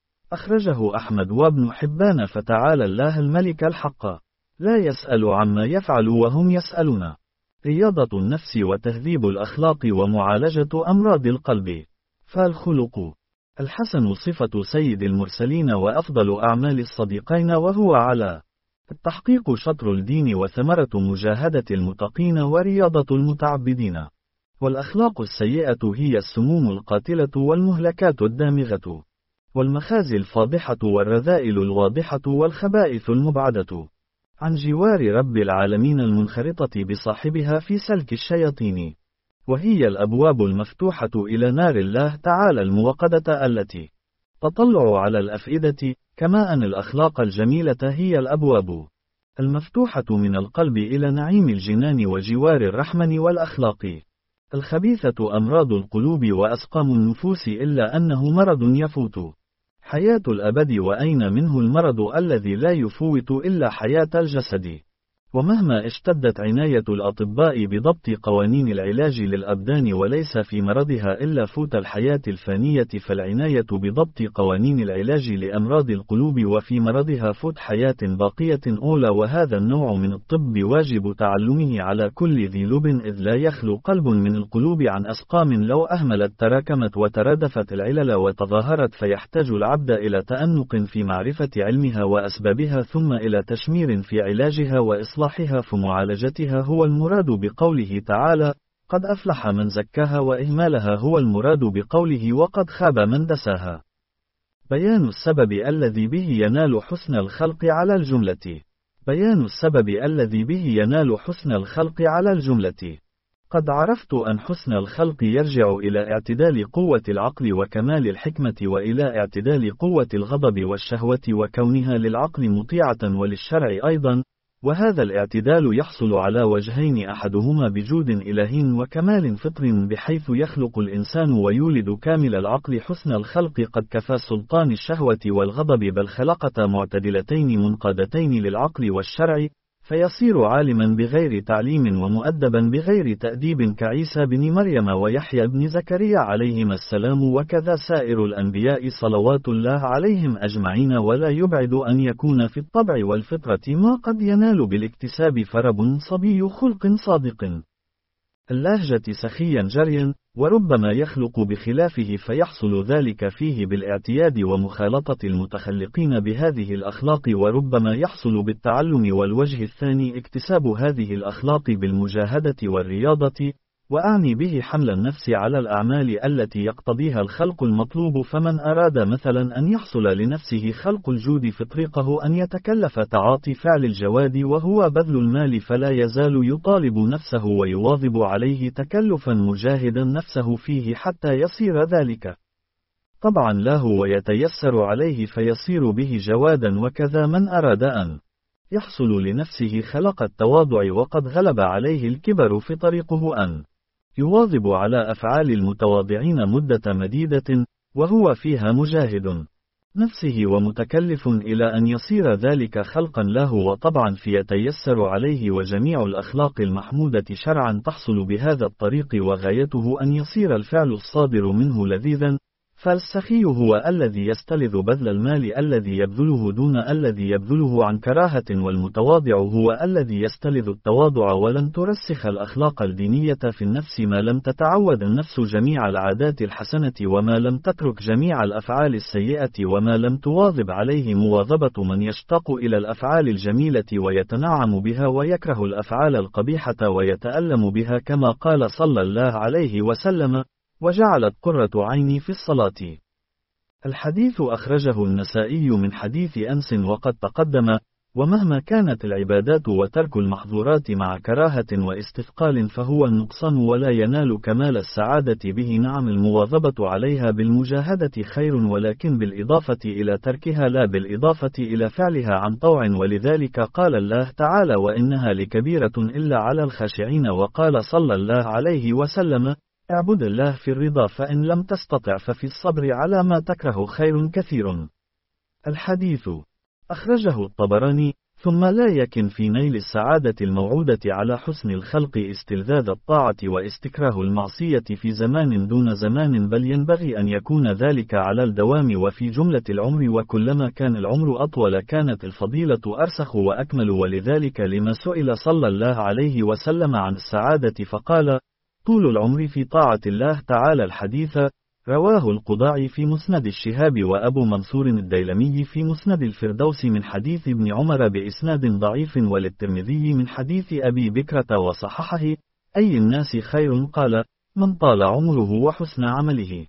أخرجه أحمد وابن حبان. فتعالى الله الملك الحق لا يسأل عما يفعل وهم يسألون. رياضة النفس وتهذيب الأخلاق ومعالجة أمراض القلب. فالخلق الحسن صفة سيد المرسلين وأفضل أعمال الصديقين، وهو على التحقيق شطر الدين وثمرة مجاهدة المتقين ورياضة المتعبدين. والأخلاق السيئة هي السموم القاتلة والمهلكات الدامغة، والمخازي الفاضحة والرذائل الواضحة والخبائث المبعدة عن جوار رب العالمين المنخرطة بصاحبها في سلك الشياطين، وهي الأبواب المفتوحة إلى نار الله تعالى الموقدة التي تطلع على الأفئدة، كما أن الأخلاق الجميلة هي الأبواب المفتوحة من القلب إلى نعيم الجنان وجوار الرحمن. والأخلاق الخبيثة أمراض القلوب وأسقام النفوس، إلا أنه مرض يفوت حياة الأبد، وأين منه المرض الذي لا يفوت إلا حياة الجسد. ومهما اشتدت عناية الأطباء بضبط قوانين العلاج للأبدان وليس في مرضها إلا فوت الحياة الفانية، فالعناية بضبط قوانين العلاج لأمراض القلوب وفي مرضها فوت حياة باقية أولى. وهذا النوع من الطب واجب تعلمه على كل ذي لب، إذ لا يخلو قلب من القلوب عن أسقام لو أهملت تراكمت وترادفت العلل وتظاهرت، فيحتاج العبد إلى تأنق في معرفة علمها وأسبابها، ثم إلى تشمير في علاجها وإصلاحها. فمعالجتها هو المراد بقوله تعالى قد أفلح من زكاها، وإهمالها هو المراد بقوله وقد خاب من دساها. بيان السبب الذي به ينال حسن الخلق على الجملة. بيان السبب الذي به ينال حسن الخلق على الجملة. قد عرفت أن حسن الخلق يرجع إلى اعتدال قوة العقل وكمال الحكمة، وإلى اعتدال قوة الغضب والشهوة وكونها للعقل مطيعة وللشرع أيضا، وهذا الاعتدال يحصل على وجهين، أحدهما بجود إلهي وكمال فطر بحيث يخلق الإنسان ويولد كامل العقل حسن الخلق قد كفى سلطان الشهوة والغضب، بل خلقتا معتدلتين منقادتين للعقل والشرع، فيصير عالما بغير تعليم ومؤدبا بغير تأديب كعيسى بن مريم ويحيى بن زكريا عليهما السلام، وكذا سائر الأنبياء صلوات الله عليهم أجمعين. ولا يبعد أن يكون في الطبع والفطرة ما قد ينال بالاكتساب، فرب صبي خلق صادق اللهجة سخيا جريا، وربما يخلق بخلافه فيحصل ذلك فيه بالاعتياد ومخالطة المتخلقين بهذه الأخلاق، وربما يحصل بالتعلم. والوجه الثاني اكتساب هذه الأخلاق بالمجاهدة والرياضة، وأعني به حمل النفس على الأعمال التي يقتضيها الخلق المطلوب. فمن أراد مثلا أن يحصل لنفسه خلق الجود فطريقه أن يتكلف تعاطي فعل الجواد وهو بذل المال، فلا يزال يطالب نفسه ويواظب عليه تكلفا مجاهدا نفسه فيه حتى يصير ذلك طبعا له ويتيسر عليه فيصير به جوادا. وكذا من أراد أن يحصل لنفسه خلق التواضع وقد غلب عليه الكبر فطريقه أن يواظب على أفعال المتواضعين مدة مديدة، وهو فيها مجاهد نفسه ومتكلف إلى أن يصير ذلك خلقا له وطبعا فيتيسر عليه. وجميع الأخلاق المحمودة شرعا تحصل بهذا الطريق، وغايته أن يصير الفعل الصادر منه لذيذا. فالسخي هو الذي يستلذ بذل المال الذي يبذله دون الذي يبذله عن كراهة، والمتواضع هو الذي يستلذ التواضع. ولن ترسخ الأخلاق الدينية في النفس ما لم تتعود النفس جميع العادات الحسنة، وما لم تترك جميع الأفعال السيئة، وما لم تواظب عليه مواظبة من يشتاق إلى الأفعال الجميلة ويتنعم بها، ويكره الأفعال القبيحة ويتألم بها، كما قال صلى الله عليه وسلم: وجعلت قرة عيني في الصلاة. الحديث أخرجه النسائي من حديث أنس وقد تقدم. ومهما كانت العبادات وترك المحظورات مع كراهة واستثقال فهو النقصان، ولا ينال كمال السعادة به. نعم، المواظبة عليها بالمجاهدة خير، ولكن بالإضافة إلى تركها لا بالإضافة إلى فعلها عن طوع. ولذلك قال الله تعالى: وإنها لكبيرة إلا على الخاشعين. وقال صلى الله عليه وسلم: اعبد الله في الرضا، فإن لم تستطع ففي الصبر على ما تكره خير كثير. الحديث أخرجه الطبراني. ثم لا يكن في نيل السعادة الموعودة على حسن الخلق استلذاذ الطاعة واستكراه المعصية في زمان دون زمان، بل ينبغي أن يكون ذلك على الدوام وفي جملة العمر، وكلما كان العمر أطول كانت الفضيلة أرسخ وأكمل. ولذلك لما سئل صلى الله عليه وسلم عن السعادة فقال: طول العمر في طاعة الله تعالى. الحديث رواه القضاعي في مسند الشهاب، وأبو منصور الديلمي في مسند الفردوس من حديث ابن عمر بإسناد ضعيف، وللترمذي من حديث أبي بكرة وصححه: أي الناس خير؟ قال: من طال عمره وحسن عمله.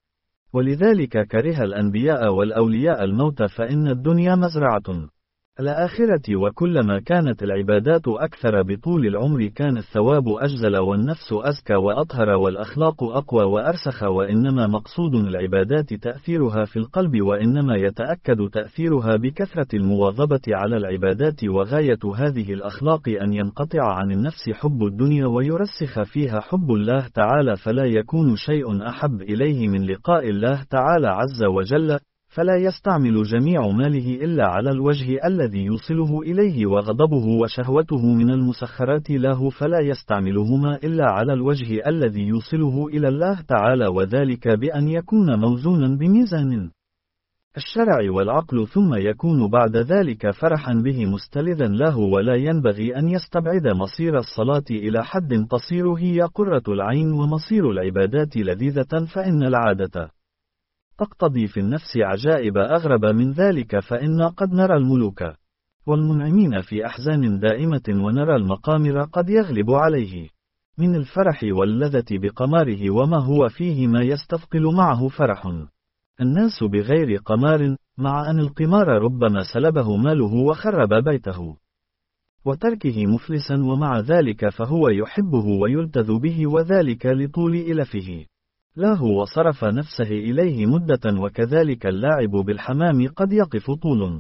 ولذلك كره الأنبياء والأولياء الموت، فإن الدنيا مزرعة الآخرة. وكلما كانت العبادات أكثر بطول العمر كان الثواب أجزل، والنفس أزكى وأطهر، والأخلاق أقوى وأرسخ. وإنما مقصود العبادات تأثيرها في القلب، وإنما يتأكد تأثيرها بكثرة المواظبة على العبادات. وغاية هذه الأخلاق أن ينقطع عن النفس حب الدنيا ويرسخ فيها حب الله تعالى، فلا يكون شيء أحب إليه من لقاء الله تعالى عز وجل، فلا يستعمل جميع ماله إلا على الوجه الذي يوصله إليه، وغضبه وشهوته من المسخرات له فلا يستعملهما إلا على الوجه الذي يوصله إلى الله تعالى، وذلك بأن يكون موزونا بميزان الشرع والعقل، ثم يكون بعد ذلك فرحا به مستلذا له. ولا ينبغي أن يستبعد مصير الصلاة إلى حد تصير هي قرة العين، ومصير العبادات لذيذة، فإن العادة تقتضي في النفس عجائب أغرب من ذلك. فإن قد نرى الملوك والمنعمين في أحزان دائمة، ونرى المقامر قد يغلب عليه من الفرح واللذة بقماره، وما هو فيه ما يستثقل معه فرح الناس بغير قمار، مع أن القمار ربما سلبه ماله وخرب بيته وتركه مفلسا، ومع ذلك فهو يحبه ويلتذ به، وذلك لطول إلفه له وصرف نفسه إليه مدة. وكذلك اللاعب بالحمام قد يقف طول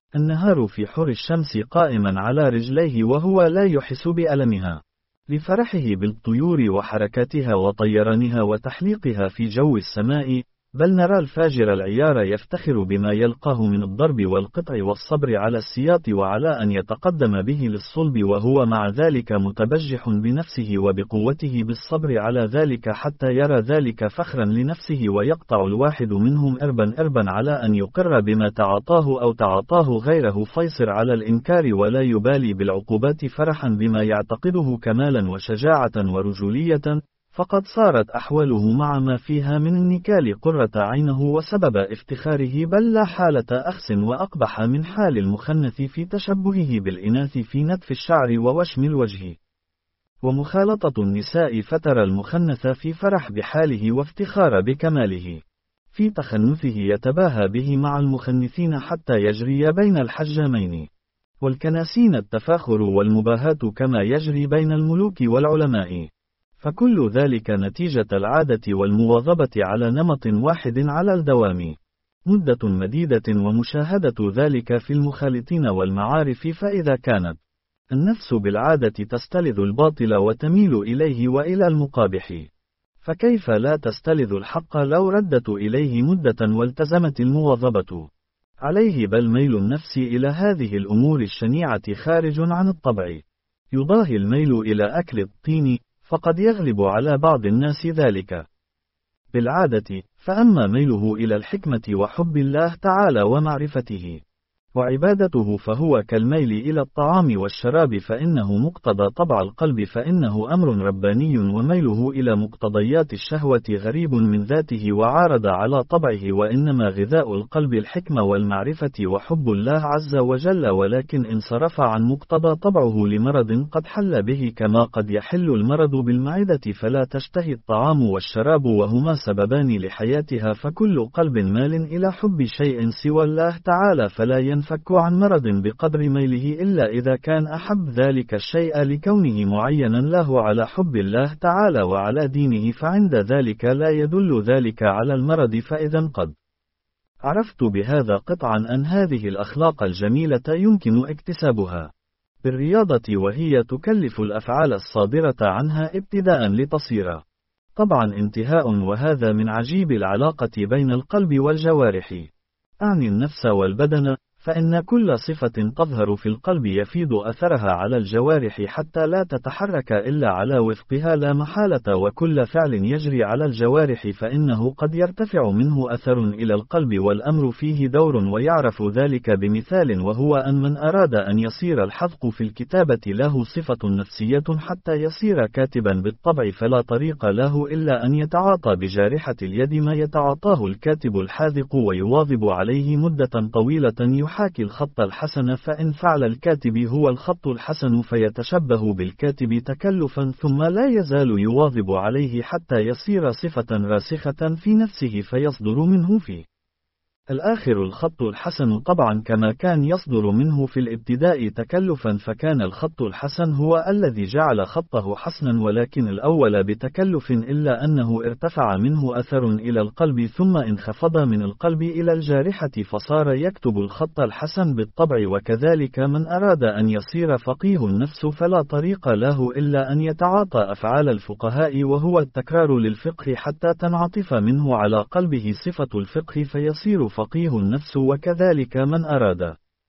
النهار في حر الشمس قائما على رجليه وهو لا يحس بألمها، لفرحه بالطيور وحركاتها وطيرانها وتحليقها في جو السماء، بل نرى الفاجر العيار يفتخر بما يلقاه من الضرب والقطع والصبر على السياط وعلى أن يتقدم به للصلب، وهو مع ذلك متبجح بنفسه وبقوته بالصبر على ذلك حتى يرى ذلك فخرا لنفسه، ويقطع الواحد منهم إربا إربا على أن يقر بما تعاطاه أو تعاطاه غيره، فيصر على الإنكار ولا يبالي بالعقوبات فرحا بما يعتقده كمالا وشجاعة ورجولية، فقد صارت أحواله مع ما فيها من النكال قرة عينه وسبب افتخاره، بل لا حالة أخس وأقبح من حال المخنث في تشبهه بالإناث في نتف الشعر ووشم الوجه ومخالطة النساء، فترى المخنث في فرح بحاله وافتخار بكماله في تخنثه يتباهى به مع المخنثين حتى يجري بين الحجامين والكناسين التفاخر والمباهاة كما يجري بين الملوك والعلماء، فكل ذلك نتيجة العادة والمواظبة على نمط واحد على الدوام مدة مديدة، ومشاهدة ذلك في المخالطين والمعارف، فإذا كانت النفس بالعادة تستلذ الباطل وتميل إليه وإلى المقابح، فكيف لا تستلذ الحق لو ردت إليه مدة والتزمت المواظبة عليه؟ بل ميل النفس إلى هذه الأمور الشنيعة خارج عن الطبع، يضاهي الميل إلى أكل الطين، فقد يغلب على بعض الناس ذلك بالعادة، فأما ميله إلى الحكمة وحب الله تعالى ومعرفته وعبادته فهو كالميل إلى الطعام والشراب، فإنه مقتضى طبع القلب، فإنه أمر رباني، وميله إلى مقتضيات الشهوة غريب من ذاته وعارض على طبعه، وإنما غذاء القلب الحكمة والمعرفة وحب الله عز وجل، ولكن إن صرف عن مقتضى طبعه لمرض قد حل به، كما قد يحل المرض بالمعدة فلا تشتهي الطعام والشراب وهما سببان لحياتها، فكل قلب مال إلى حب شيء سوى الله تعالى فلا ينفع فك عن مرض بقدر ميله إلا إذا كان أحب ذلك الشيء لكونه معينا له على حب الله تعالى وعلى دينه، فعند ذلك لا يدل ذلك على المرض. فإذا قد عرفت بهذا قطعا أن هذه الأخلاق الجميلة يمكن اكتسابها بالرياضة، وهي تكلف الأفعال الصادرة عنها ابتداء لتصير طبعا انتهاء، وهذا من عجيب العلاقة بين القلب والجوارح، أعني النفس والبدن، فإن كل صفة تظهر في القلب يفيض أثرها على الجوارح حتى لا تتحرك إلا على وفقها لا محالة، وكل فعل يجري على الجوارح فإنه قد يرتفع منه أثر إلى القلب، والأمر فيه دور، ويعرف ذلك بمثال، وهو أن من أراد أن يصير الحذق في الكتابة له صفة نفسية حتى يصير كاتبا بالطبع، فلا طريق له إلا أن يتعاطى بجارحة اليد ما يتعاطاه الكاتب الحاذق، ويواظب عليه مدة طويلة يحاكي الخط الحسن، فإن فعل الكاتب هو الخط الحسن فيتشبه بالكاتب تكلفا، ثم لا يزال يواظب عليه حتى يصير صفة راسخة في نفسه فيصدر منه في الآخر الخط الحسن طبعا كما كان يصدر منه في الابتداء تكلفا، فكان الخط الحسن هو الذي جعل خطه حسنا، ولكن الأول بتكلف، إلا أنه ارتفع منه أثر إلى القلب ثم انخفض من القلب إلى الجارحة فصار يكتب الخط الحسن بالطبع. وكذلك من أراد أن يصير فقيه النفس فلا طريق له إلا أن يتعاطى أفعال الفقهاء وهو التكرار للفقه حتى تنعطف منه على قلبه صفة الفقه فيصير فقيه النفس. وكذلك من أراد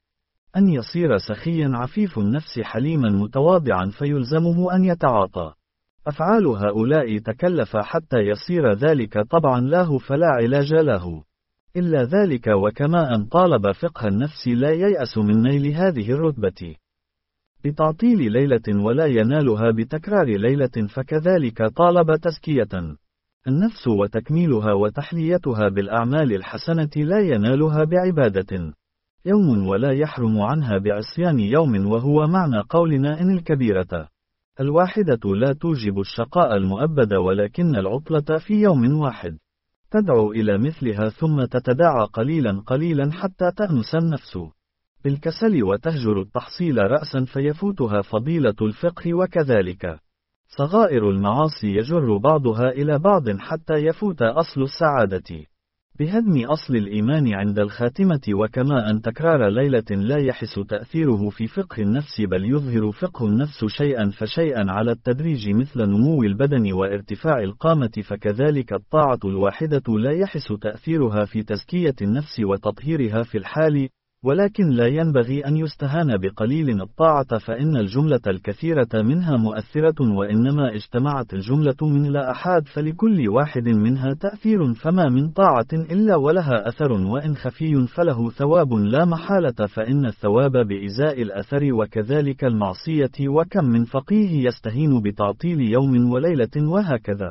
أن يصير سخيا عفيف النفس حليما متواضعا فيلزمه أن يتعاطى أفعال هؤلاء تكلف حتى يصير ذلك طبعا له، فلا علاج له إلا ذلك. وكما أن طالب فقه النفس لا ييأس من نيل هذه الرتبة بتعطيل ليلة ولا ينالها بتكرار ليلة، فكذلك طالب تزكية النفس وتكميلها وتحليتها بالأعمال الحسنة لا ينالها بعبادة يوم ولا يحرم عنها بعصيان يوم، وهو معنى قولنا إن الكبيرة الواحدة لا توجب الشقاء المؤبد، ولكن العطلة في يوم واحد تدعو إلى مثلها، ثم تتداعى قليلا قليلا حتى تأنس النفس بالكسل وتهجر التحصيل رأسا فيفوتها فضيلة الفقه. وكذلك صغائر المعاصي يجر بعضها إلى بعض حتى يفوت أصل السعادة بهدم أصل الإيمان عند الخاتمة، وكما أن تكرار ليلة لا يحس تأثيره في فقه النفس بل يظهر فقه النفس شيئا فشيئا على التدريج مثل نمو البدن وارتفاع القامة، فكذلك الطاعة الواحدة لا يحس تأثيرها في تزكية النفس وتطهيرها في الحال، ولكن لا ينبغي أن يستهان بقليل الطاعة فإن الجملة الكثيرة منها مؤثرة، وإنما اجتمعت الجملة من لا أحد فلكل واحد منها تأثير، فما من طاعة إلا ولها أثر، وإن خفي فله ثواب لا محالة، فإن الثواب بإزاء الأثر، وكذلك المعصية، وكم من فقيه يستهين بتعطيل يوم وليلة وهكذا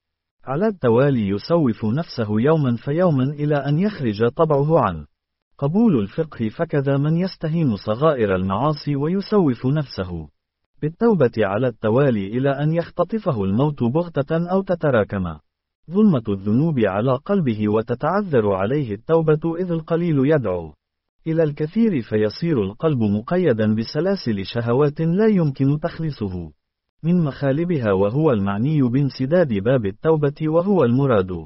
على التوالي يسوف نفسه يوما فيوما إلى أن يخرج طبعه عنه قبول الفقه، فكذا من يستهين صغائر المعاصي ويسوف نفسه بالتوبة على التوالي إلى أن يختطفه الموت بغتة أو تتراكم ظلمة الذنوب على قلبه وتتعذر عليه التوبة، إذ القليل يدعو إلى الكثير فيصير القلب مقيدا بسلاسل شهوات لا يمكن تخليصه من مخالبها، وهو المعني بانسداد باب التوبة، وهو المراد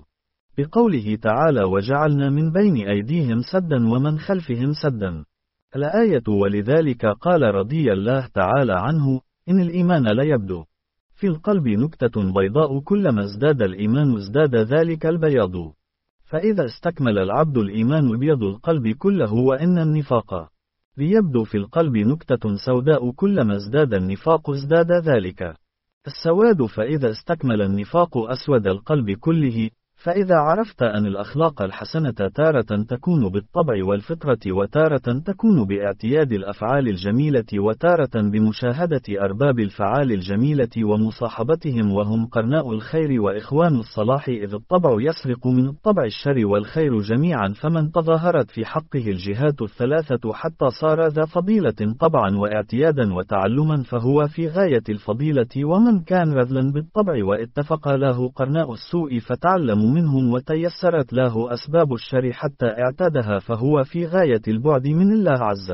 بقوله تعالى: وجعلنا من بين أيديهم سدا ومن خلفهم سدا، الآية. ولذلك قال رضي الله تعالى عنه: إن الإيمان ليبدو في القلب نكتة بيضاء، كلما ازداد الإيمان ازداد ذلك البياض، فإذا استكمل العبد الإيمان بيض القلب كله، وإن النفاق ليبدو في القلب نكتة سوداء، كلما ازداد النفاق ازداد ذلك السواد، فإذا استكمل النفاق أسود القلب كله. فإذا عرفت أن الأخلاق الحسنة تارة تكون بالطبع والفطرة، وتارة تكون باعتياد الأفعال الجميلة، وتارة بمشاهدة أرباب الفعال الجميلة ومصاحبتهم وهم قرناء الخير وإخوان الصلاح، إذ الطبع يسرق من الطبع الشر والخير جميعا، فمن تظاهرت في حقه الجهات الثلاثة حتى صار ذا فضيلة طبعا واعتيادا وتعلما فهو في غاية الفضيلة، ومن كان رذلا بالطبع واتفق له قرناء السوء فتعلم منهم وتيسرت له أسباب الشر حتى اعتادها فهو في غاية البعد من الله عز.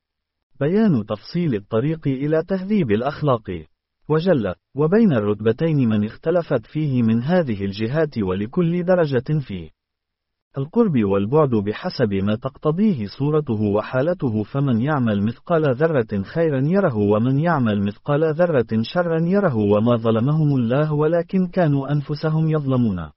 بيان تفصيل الطريق إلى تهذيب الأخلاق وجل، وبين الرتبتين من اختلفت فيه من هذه الجهات، ولكل درجة فيه القرب والبعد بحسب ما تقتضيه صورته وحالته، فمن يعمل مثقال ذرة خيرا يره، ومن يعمل مثقال ذرة شرا يره، وما ظلمهم الله ولكن كانوا أنفسهم يظلمون.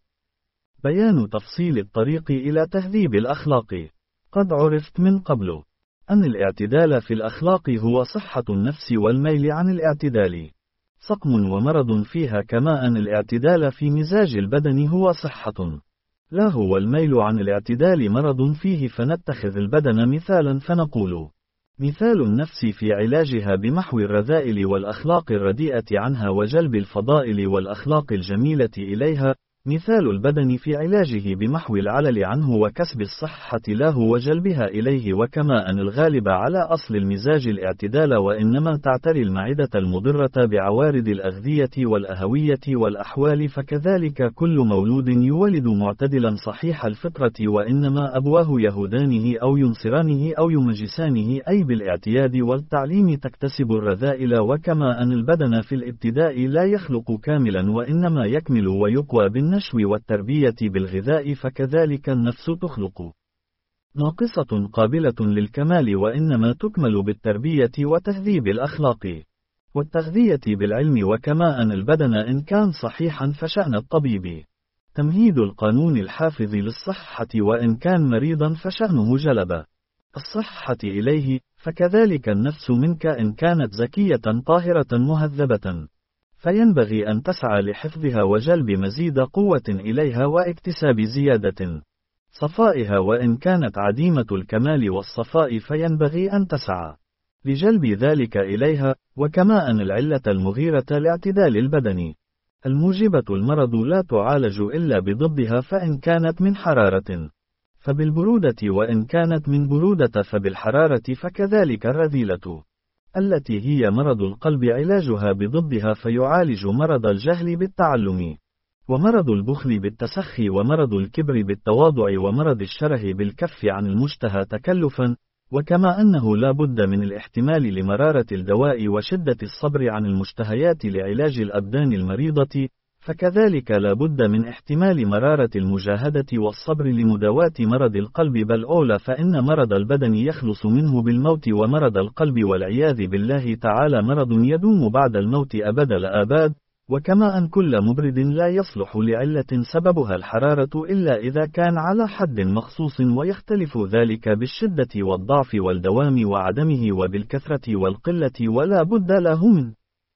بيان تفصيل الطريق إلى تهذيب الأخلاق. قد عرفت من قبل أن الاعتدال في الأخلاق هو صحة النفس والميل عن الاعتدال سقم ومرض فيها، كما أن الاعتدال في مزاج البدن هو صحة لا هو الميل عن الاعتدال مرض فيه. فنتخذ البدن مثالا فنقول: مثال النفس في علاجها بمحو الرذائل والأخلاق الرديئة عنها وجلب الفضائل والأخلاق الجميلة إليها، مثال البدن في علاجه بمحو العلل عنه وكسب الصحة له وجلبها إليه. وكما أن الغالب على أصل المزاج الاعتدال، وإنما تعتري المعدة المضرة بعوارض الأغذية والأهوية والأحوال، فكذلك كل مولود يولد معتدلا صحيح الفطرة، وإنما أبواه يهودانه أو ينصرانه أو يمجسانه، أي بالاعتياد والتعليم تكتسب الرذائل. وكما أن البدن في الابتداء لا يخلق كاملا، وإنما يكمل ويقوى بالنشو والتربية بالغذاء، فكذلك النفس تخلق ناقصة قابلة للكمال، وإنما تكمل بالتربية وتهذيب الأخلاق والتغذية بالعلم. وكما أن البدن إن كان صحيحا فشأن الطبيب تمهيد القانون الحافظ للصحة، وإن كان مريضا فشأنه جلب الصحة إليه، فكذلك النفس منك إن كانت زكية طاهرة مهذبة فينبغي أن تسعى لحفظها وجلب مزيد قوة إليها واكتساب زيادة صفائها، وإن كانت عديمة الكمال والصفاء فينبغي أن تسعى لجلب ذلك إليها. وكما أن العلة المغيرة لاعتدال البدن الموجبة المرض لا تعالج إلا بضدها، فإن كانت من حرارة فبالبرودة، وإن كانت من برودة فبالحرارة، فكذلك الرذيلة التي هي مرض القلب علاجها بضدها، فيعالج مرض الجهل بالتعلم، ومرض البخل بالتسخي، ومرض الكبر بالتواضع، ومرض الشره بالكف عن المشتهى تكلفا. وكما أنه لا بد من الاحتمال لمرارة الدواء وشدة الصبر عن المشتهيات لعلاج الأبدان المريضة، فكذلك لا بد من احتمال مرارة المجاهدة والصبر لمداواة مرض القلب، بل أولى فإن مرض البدن يخلص منه بالموت، ومرض القلب والعياذ بالله تعالى مرض يدوم بعد الموت أبد الآباد. وكما أن كل مبرد لا يصلح لعلة سببها الحرارة إلا إذا كان على حد مخصوص، ويختلف ذلك بالشدة والضعف والدوام وعدمه وبالكثرة والقلة، ولا بد له من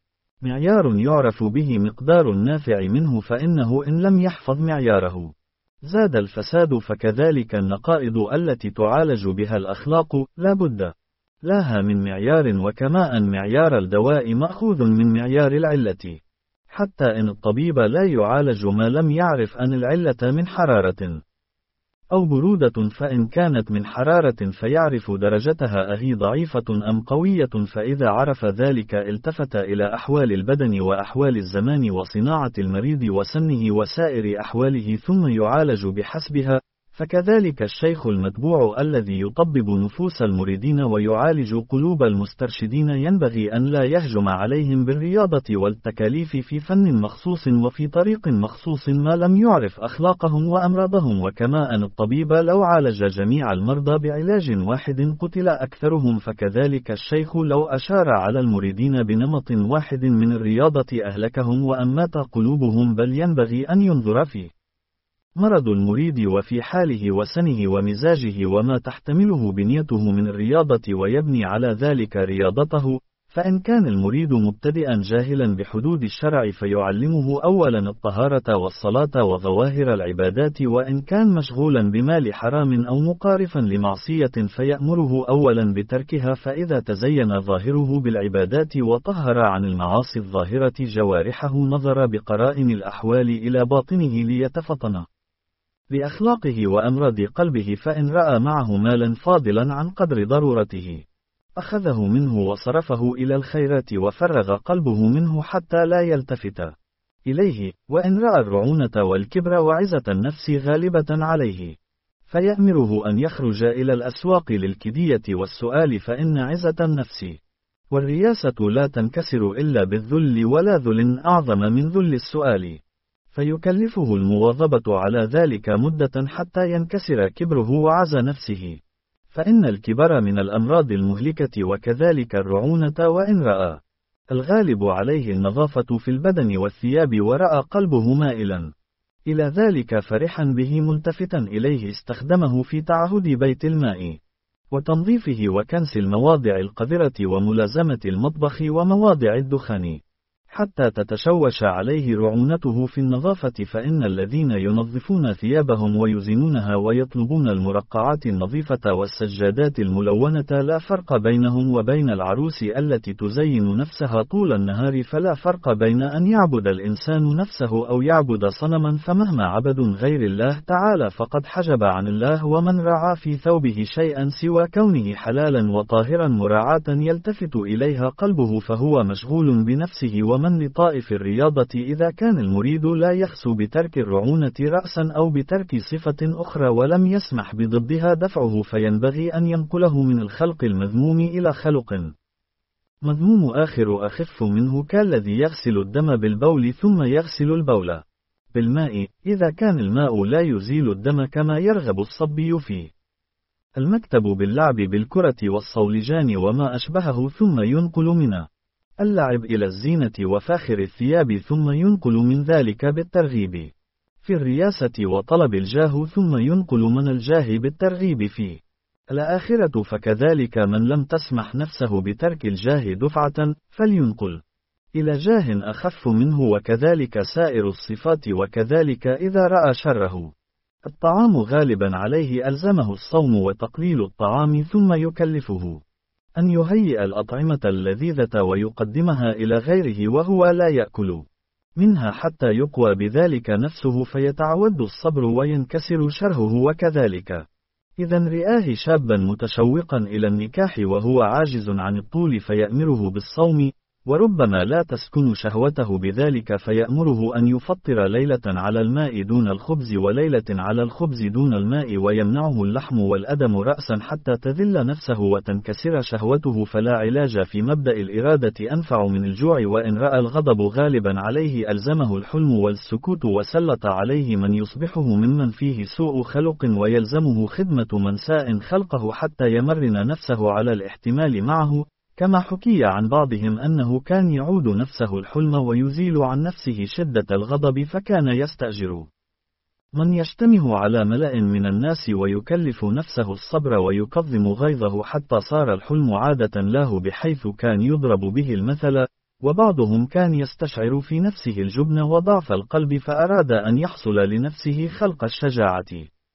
معيار يعرف به مقدار النافع منه، فإنه إن لم يحفظ معياره زاد الفساد. فكذلك النقائض التي تعالج بها الأخلاق لا بد لها من معيار، وكما أن معيار الدواء مأخوذ من معيار العلة، حتى إن الطبيب لا يعالج ما لم يعرف أن العلة من حرارة أو برودة، فإن كانت من حرارة فيعرف درجتها أهي ضعيفة أم قوية، فإذا عرف ذلك التفت إلى أحوال البدن وأحوال الزمان وصناعة المريض وسنه وسائر أحواله ثم يعالج بحسبها. فكذلك الشيخ المتبوع الذي يطبب نفوس المريدين ويعالج قلوب المسترشدين ينبغي أن لا يهجم عليهم بالرياضة والتكاليف في فن مخصوص وفي طريق مخصوص ما لم يعرف أخلاقهم وأمراضهم. وكما أن الطبيب لو عالج جميع المرضى بعلاج واحد قتل أكثرهم، فكذلك الشيخ لو أشار على المريدين بنمط واحد من الرياضة أهلكهم وأمات قلوبهم، بل ينبغي أن ينظر فيه مرض المريد وفي حاله وسنه ومزاجه وما تحتمله بنيته من الرياضة، ويبني على ذلك رياضته. فإن كان المريد مبتدئا جاهلا بحدود الشرع فيعلمه أولا الطهارة والصلاة وظواهر العبادات، وإن كان مشغولا بمال حرام أو مقارفا لمعصية فيأمره أولا بتركها، فإذا تزين ظاهره بالعبادات وطهر عن المعاصي الظاهرة جوارحه نظر بقرائن الأحوال إلى باطنه ليتفطن بأخلاقه وأمراض قلبه، فإن رأى معه مالا فاضلا عن قدر ضرورته أخذه منه وصرفه إلى الخيرات وفرغ قلبه منه حتى لا يلتفت إليه. وإن رأى الرعونة والكبر وعزة النفس غالبة عليه فيأمره أن يخرج إلى الأسواق للكدية والسؤال، فإن عزة النفس والرياسة لا تنكسر إلا بالذل، ولا ذل أعظم من ذل السؤال، فيكلفه المواظبة على ذلك مدة حتى ينكسر كبره وعز نفسه، فإن الكبر من الأمراض المهلكة، وكذلك الرعونة. وإن رأى الغالب عليه النظافة في البدن والثياب ورأى قلبه مائلا إلى ذلك فرحا به ملتفتا إليه استخدمه في تعهد بيت الماء وتنظيفه وكنس المواضع القذرة وملازمة المطبخ ومواضع الدخان، حتى تتشوش عليه رعونته في النظافة. فإن الذين ينظفون ثيابهم ويزينونها ويطلبون المرقعات النظيفة والسجادات الملونة لا فرق بينهم وبين العروس التي تزين نفسها طول النهار، فلا فرق بين أن يعبد الإنسان نفسه أو يعبد صنما، فمهما عبد غير الله تعالى فقد حجب عن الله. ومن رعى في ثوبه شيئا سوى كونه حلالا وطاهرا مراعاة يلتفت إليها قلبه فهو مشغول بنفسه. ومن لطائف الرياضة إذا كان المريد لا يخسو بترك الرعونة رأسا أو بترك صفة أخرى ولم يسمح بضدها دفعه، فينبغي أن ينقله من الخلق المذموم إلى خلق مذموم آخر أخف منه، كالذي يغسل الدم بالبول ثم يغسل البول بالماء إذا كان الماء لا يزيل الدم كما يرغب الصبي فيه. المكتب باللعب بالكرة والصولجان وما أشبهه، ثم ينقل منه اللعب إلى الزينة وفاخر الثياب، ثم ينقل من ذلك بالترغيب في الرياسة وطلب الجاه، ثم ينقل من الجاه بالترغيب في الآخرة. فكذلك من لم تسمح نفسه بترك الجاه دفعة فلينقل إلى جاه أخف منه، وكذلك سائر الصفات. وكذلك إذا رأى شره الطعام غالبا عليه ألزمه الصوم وتقليل الطعام، ثم يكلفه أن يهيئ الأطعمة اللذيذة ويقدمها إلى غيره وهو لا يأكل منها حتى يقوى بذلك نفسه، فيتعود الصبر وينكسر شرهه. وكذلك إذا رآه شابا متشوقا إلى النكاح وهو عاجز عن الطول فيأمره بالصوم، وربما لا تسكن شهوته بذلك فيأمره أن يفطر ليلة على الماء دون الخبز وليلة على الخبز دون الماء ويمنعه اللحم والأدم رأسا حتى تذل نفسه وتنكسر شهوته، فلا علاج في مبدأ الإرادة أنفع من الجوع، وإن رأى الغضب غالبا عليه ألزمه الحلم والسكوت وسلط عليه من يصبحه ممن فيه سوء خلق ويلزمه خدمة من ساء خلقه حتى يمرن نفسه على الاحتمال معه، كما حكي عن بعضهم أنه كان يعود نفسه الحلم ويزيل عن نفسه شدة الغضب، فكان يستأجر من يشتمه على ملأ من الناس ويكلف نفسه الصبر ويكظم غيظه حتى صار الحلم عادة له، بحيث كان يضرب به المثل. وبعضهم كان يستشعر في نفسه الجبن وضعف القلب فأراد أن يحصل لنفسه خلق الشجاعة،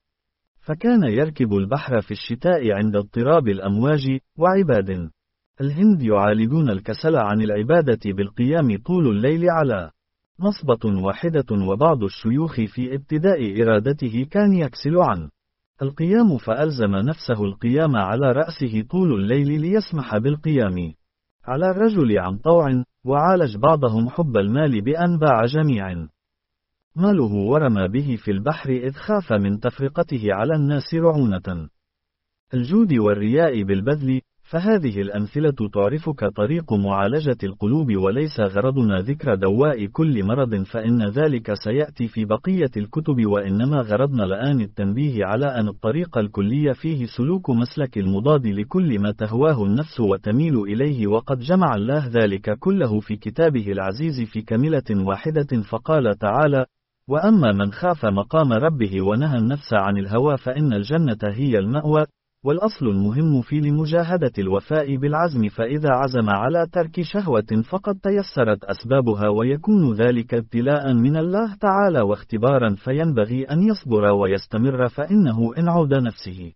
فكان يركب البحر في الشتاء عند اضطراب الأمواج. وعباد الهند يعالجون الكسل عن العبادة بالقيام طول الليل على نصبة واحدة، وبعض الشيوخ في ابتداء إرادته كان يكسل عن القيام فألزم نفسه القيام على رأسه طول الليل ليسمح بالقيام على الرجل عن طوع. وعالج بعضهم حب المال بأن باع جميع ماله ورمى به في البحر إذ خاف من تفرقته على الناس رعونة الجود والرياء بالبذل. فهذه الأمثلة تعرفك طريق معالجة القلوب، وليس غرضنا ذكر دواء كل مرض فإن ذلك سيأتي في بقية الكتب، وإنما غرضنا الآن التنبيه على أن الطريق الكلي فيه سلوك مسلك المضاد لكل ما تهواه النفس وتميل إليه، وقد جمع الله ذلك كله في كتابه العزيز في كاملة واحدة، فقال تعالى: وأما من خاف مقام ربه ونهى النفس عن الهوى فإن الجنة هي المأوى. والأصل المهم في لمجاهدة الوفاء بالعزم، فإذا عزم على ترك شهوة فقد تيسرت أسبابها، ويكون ذلك ابتلاء من الله تعالى واختبارا، فينبغي أن يصبر ويستمر، فإنه إن عود نفسه.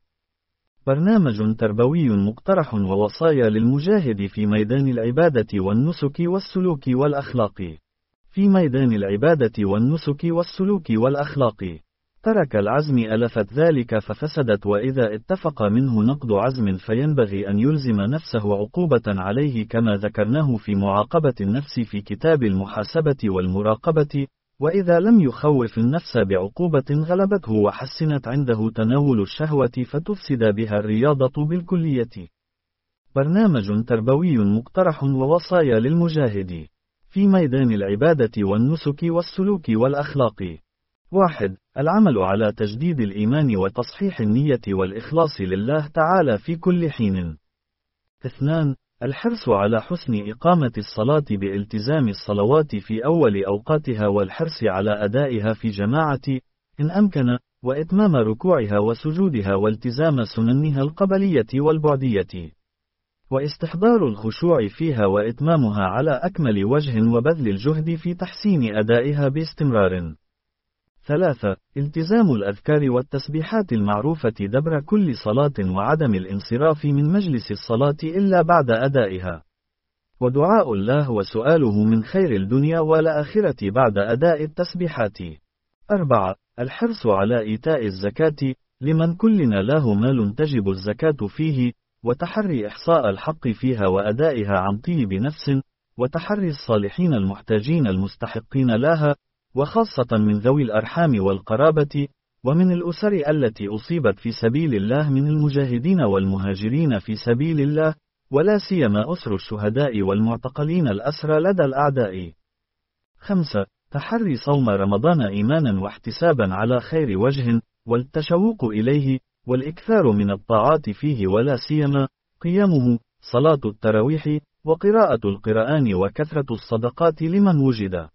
برنامج تربوي مقترح ووصايا للمجاهد في ميدان العبادة والنسك والسلوك والأخلاق. في ميدان العبادة والنسك والسلوك والأخلاق ترك العزم ألفت ذلك ففسدت، وإذا اتفق منه نقض عزم فينبغي أن يلزم نفسه عقوبة عليه، كما ذكرناه في معاقبة النفس في كتاب المحاسبة والمراقبة. وإذا لم يخوف النفس بعقوبة غلبته وحسنت عنده تناول الشهوة فتفسد بها الرياضة بالكلية. برنامج تربوي مقترح ووصايا للمجاهد في ميدان العبادة والنسك والسلوك والأخلاق. واحد. العمل على تجديد الإيمان وتصحيح النية والإخلاص لله تعالى في كل حين. اثنان. الحرص على حسن إقامة الصلاة بالتزام الصلوات في أول أوقاتها والحرص على أدائها في جماعة إن أمكن، وإتمام ركوعها وسجودها والتزام سننها القبلية والبعدية، واستحضار الخشوع فيها وإتمامها على أكمل وجه، وبذل الجهد في تحسين أدائها باستمرار. ثلاثة. التزام الأذكار والتسبيحات المعروفة دبر كل صلاة، وعدم الانصراف من مجلس الصلاة إلا بعد أدائها، ودعاء الله وسؤاله من خير الدنيا والآخرة بعد أداء التسبيحات. أربعة. الحرص على إيتاء الزكاة لمن كلنا له مال تجب الزكاة فيه، وتحري إحصاء الحق فيها وأدائها عن طيب نفس، وتحري الصالحين المحتاجين المستحقين لها، وخاصة من ذوي الأرحام والقرابة، ومن الأسر التي أصيبت في سبيل الله من المجاهدين والمهاجرين في سبيل الله، ولا سيما أسر الشهداء والمعتقلين الأسرى لدى الأعداء. خمسة. تحري صوم رمضان إيمانا واحتسابا على خير وجه، والتشوق إليه، والإكثار من الطاعات فيه، ولا سيما قيامه، صلاة التراويح، وقراءة القرآن، وكثرة الصدقات لمن وجد.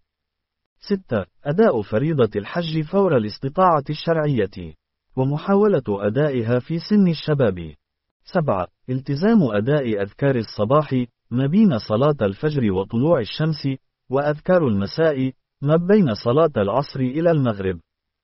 ستة. أداء فريضة الحج فور الاستطاعة الشرعية، ومحاولة أدائها في سن الشباب. سبعة. التزام أداء أذكار الصباح ما بين صلاة الفجر وطلوع الشمس، وأذكار المساء ما بين صلاة العصر إلى المغرب،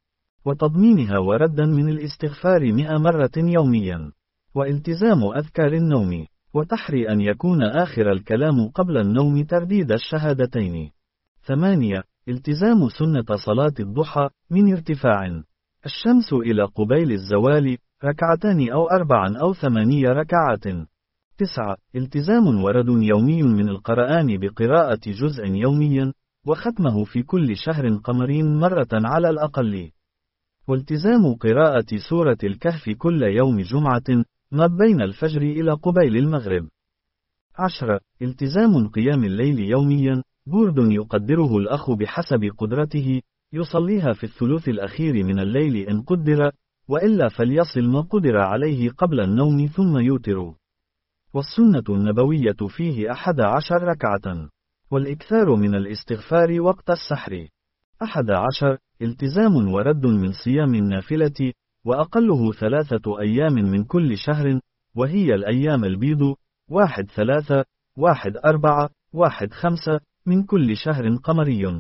وتضمينها وردا من الاستغفار مئة مرة يوميا، والتزام أذكار النوم، وتحري أن يكون آخر الكلام قبل النوم ترديد الشهادتين. ثمانية. التزام سنة صلاة الضحى من ارتفاع الشمس إلى قبيل الزوال، ركعتان أو أربعا أو ثمانية ركعات. تسعة. التزام ورد يومي من القرآن بقراءة جزء يوميا، وختمه في كل شهر قمري مرة على الأقل. والتزام قراءة سورة الكهف كل يوم جمعة، ما بين الفجر إلى قبيل المغرب. عشرة. التزام قيام الليل يوميا، بورد يقدره الأخ بحسب قدرته، يصليها في الثلث الأخير من الليل إن قدر، وإلا فليصل ما قدر عليه قبل النوم ثم يوتر. والسنة النبوية فيه أحد عشر ركعة. والإكثار من الاستغفار وقت السحر. أحد عشر. التزام ورد من صيام النافلة، وأقله ثلاثة أيام من كل شهر، وهي الأيام البيض، واحد ثلاثة، واحد أربعة، واحد خمسة، من كل شهر قمري.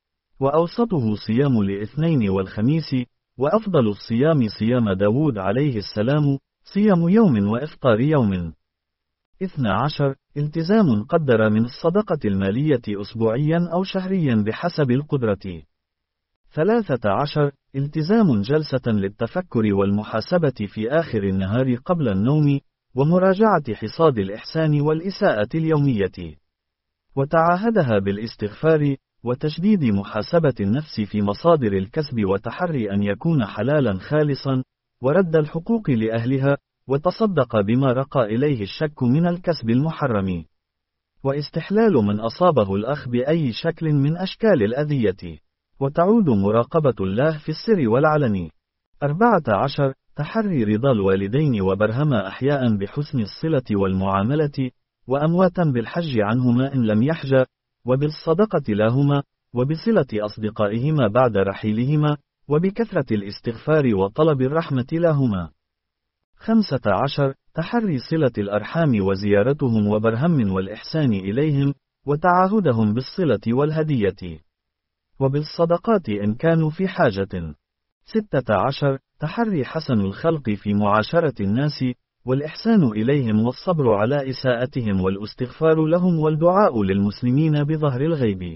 وأوسطه صيام الاثنين والخميس، وأفضل الصيام صيام داود عليه السلام، صيام يوم وإفطار يوم. اثنى عشر. التزام قدر من الصدقة المالية أسبوعيا أو شهريا بحسب القدرة. ثلاثة عشر. التزام جلسة للتفكر والمحاسبة في آخر النهار قبل النوم، ومراجعة حصاد الإحسان والإساءة اليومية. وتعاهدها بالاستغفار، وتشديد محاسبة النفس في مصادر الكسب وتحري أن يكون حلالا خالصا، ورد الحقوق لأهلها، وتصدق بما رقى إليه الشك من الكسب المحرم. واستحلال من أصابه الأخ بأي شكل من أشكال الأذية. وتعود مراقبة الله في السر والعلن. أربعة عشر. تحري رضا الوالدين وبرهما أحياء بحسن الصلة والمعاملة، وأمواتا بالحج عنهما إن لم يحج، وبالصدقة لهما، وبصلة أصدقائهما بعد رحيلهما، وبكثرة الاستغفار وطلب الرحمة لهما. خمسة عشر. تحري صلة الأرحام وزيارتهم وبرهم والإحسان إليهم، وتعاهدهم بالصلة والهدية، وبالصدقات إن كانوا في حاجة. ستة عشر. تحري حسن الخلق في معاشرة الناس، والإحسان إليهم والصبر على إساءتهم والاستغفار لهم والدعاء للمسلمين بظهر الغيب.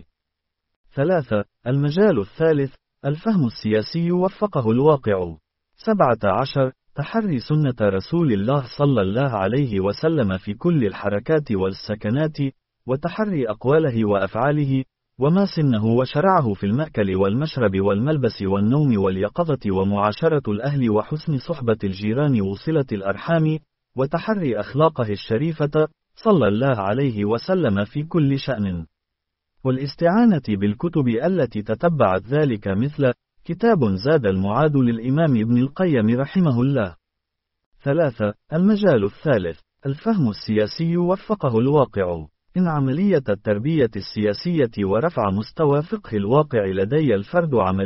ثلاثة. المجال الثالث. الفهم السياسي وفقه الواقع. سبعة عشر. تحري سنة رسول الله صلى الله عليه وسلم في كل الحركات والسكنات، وتحري أقواله وأفعاله، وما سنه وشرعه في المأكل والمشرب والملبس والنوم واليقظة، ومعاشرة الأهل وحسن صحبة الجيران وصلة الأرحام، وتحري أخلاقه الشريفة صلى الله عليه وسلم في كل شأن. والاستعانة بالكتب التي تتبعت ذلك، مثل كتاب زاد المعاد للإمام ابن القيم رحمه الله. ثلاثة. المجال الثالث. الفهم السياسي وفقه الواقع. إن عملية التربية السياسية ورفع مستوى فقه الواقع لدي الفرد عملية